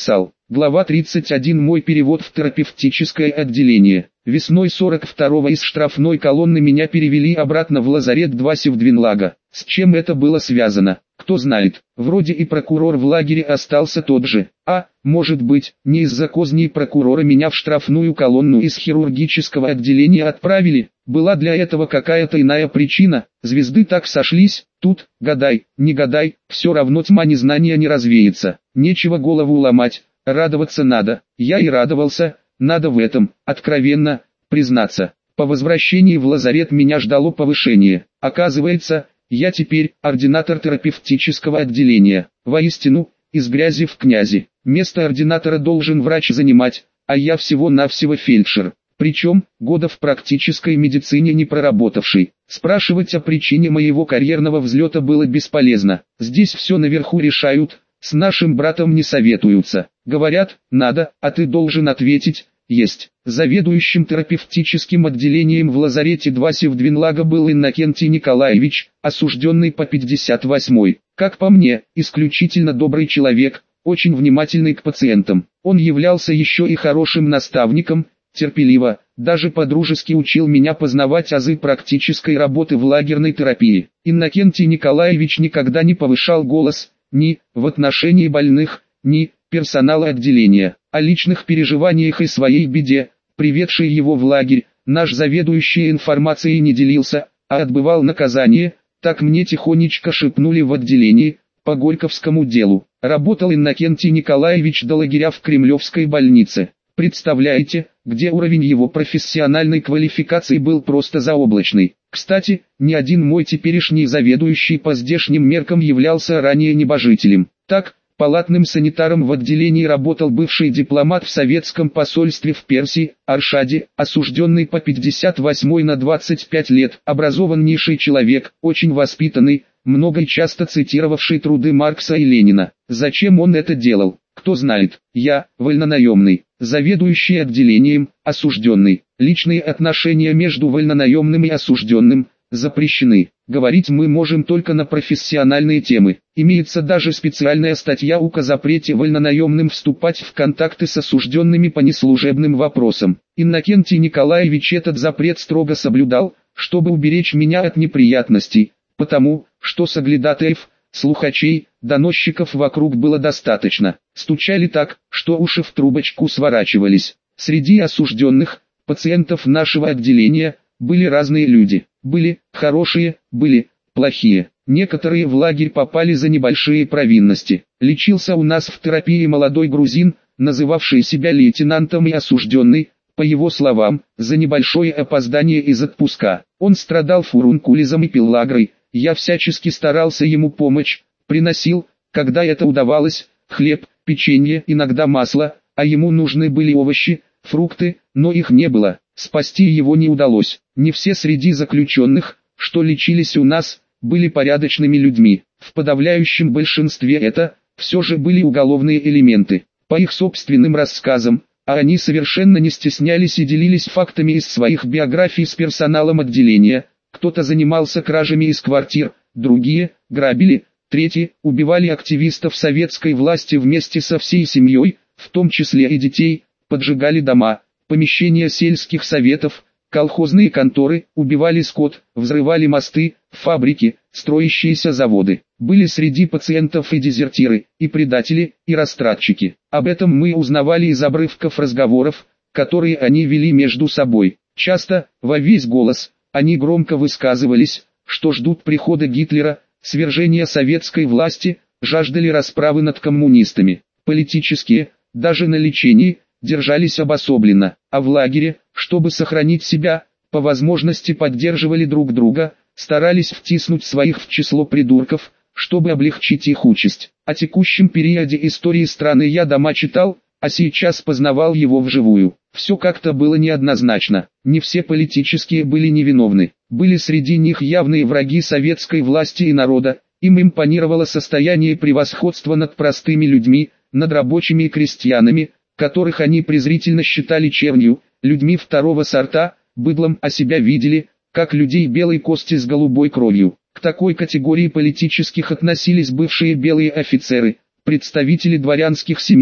Глава тридцать один. Мой перевод в терапевтическое отделение. Весной сорок второго из штрафной колонны меня перевели обратно в лазарет Двасевдвинлага. С чем это было связано, кто знает. Вроде и прокурор в лагере остался тот же. А, может быть, не из-за козней прокурора меня в штрафную колонну из хирургического отделения отправили. Была для этого какая-то иная причина. Звезды так сошлись. Тут, гадай, не гадай, все равно тьма незнания не развеется. Нечего голову ломать. Радоваться надо. Я и радовался. Надо в этом, откровенно, признаться. По возвращении в лазарет меня ждало повышение. Оказывается, я теперь ординатор терапевтического отделения. Воистину, из грязи в князи. Место ординатора должен врач занимать, а я всего-навсего фельдшер. Причем, года в практической медицине не проработавший. Спрашивать о причине моего карьерного взлета было бесполезно. Здесь все наверху решают, с нашим братом не советуются. Говорят, надо, а ты должен ответить, есть. Заведующим терапевтическим отделением в лазарете Двасевдвинлага был Иннокентий Николаевич, осужденный по пятьдесят восьмой. Как по мне, исключительно добрый человек, очень внимательный к пациентам. Он являлся еще и хорошим наставником, терпеливо, даже по-дружески учил меня познавать азы практической работы в лагерной терапии. Иннокентий Николаевич никогда не повышал голос, ни в отношении больных, ни персонала отделения, о личных переживаниях и своей беде, приведшей его в лагерь. Наш заведующий информацией не делился, а отбывал наказание, так мне тихонечко шепнули в отделении, по Горьковскому делу. Работал Иннокентий Николаевич до лагеря в Кремлевской больнице. Представляете, где уровень его профессиональной квалификации был просто заоблачный. Кстати, ни один мой теперешний заведующий по здешним меркам являлся ранее небожителем. Так, палатным санитаром в отделении работал бывший дипломат в советском посольстве в Персии, Аршади, осужденный по пятьдесят восьмой на двадцать пять лет, образованнейший человек, очень воспитанный, много и часто цитировавший труды Маркса и Ленина. Зачем он это делал? Кто знает. Я, вольнонаемный, заведующий отделением, осужденный. Личные отношения между вольнонаемным и осужденным запрещены. Говорить мы можем только на профессиональные темы. Имеется даже специальная статья УК о запрете вольнонаемным вступать в контакты с осужденными по неслужебным вопросам. Иннокентий Николаевич этот запрет строго соблюдал, чтобы уберечь меня от неприятностей, потому, что соглядатаев, слухачей, доносчиков вокруг было достаточно. Стучали так, что уши в трубочку сворачивались. Среди осужденных, пациентов нашего отделения, были разные люди. Были хорошие, были плохие. Некоторые в лагерь попали за небольшие провинности. Лечился у нас в терапии молодой грузин, называвший себя лейтенантом и осужденный, по его словам, за небольшое опоздание из отпуска. Он страдал фурункулезом и пиллагрой. Я всячески старался ему помочь, приносил, когда это удавалось, хлеб, печенье, иногда масло, а ему нужны были овощи, фрукты, но их не было. Спасти его не удалось. Не все среди заключенных, что лечились у нас, были порядочными людьми. В подавляющем большинстве это, все же были уголовные элементы. По их собственным рассказам, а они совершенно не стеснялись и делились фактами из своих биографий с персоналом отделения. Кто-то занимался кражами из квартир, другие – грабили, третьи – убивали активистов советской власти вместе со всей семьей, в том числе и детей, поджигали дома, помещения сельских советов, колхозные конторы, убивали скот, взрывали мосты, фабрики, строящиеся заводы. Были среди пациентов и дезертиры, и предатели, и растратчики. Об этом мы узнавали из обрывков разговоров, которые они вели между собой. Часто, во весь голос, они громко высказывались, что ждут прихода Гитлера, свержения советской власти, жаждали расправы над коммунистами. Политические, даже на лечении, держались обособленно, а в лагере, чтобы сохранить себя, по возможности поддерживали друг друга, старались втиснуть своих в число придурков, чтобы облегчить их участь. О текущем периоде истории страны я дома читал, а сейчас познавал его вживую. Все как-то было неоднозначно, не все политические были невиновны, были среди них явные враги советской власти и народа, им импонировало состояние превосходства над простыми людьми, над рабочими и крестьянами, которых они презрительно считали чернью, людьми второго сорта, быдлом, а себя видели, как людей белой кости с голубой кровью. К такой категории политических относились бывшие белые офицеры, представители дворянских семей,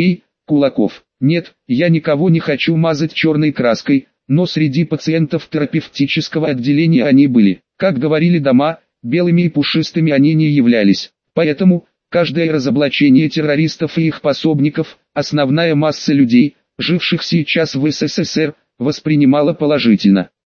Кулаков. Нет, я никого не хочу мазать черной краской, но среди пациентов терапевтического отделения они были. Как говорили дома, белыми и пушистыми они не являлись. Поэтому, каждое разоблачение террористов и их пособников, основная масса людей, живших сейчас в СССР, воспринимала положительно.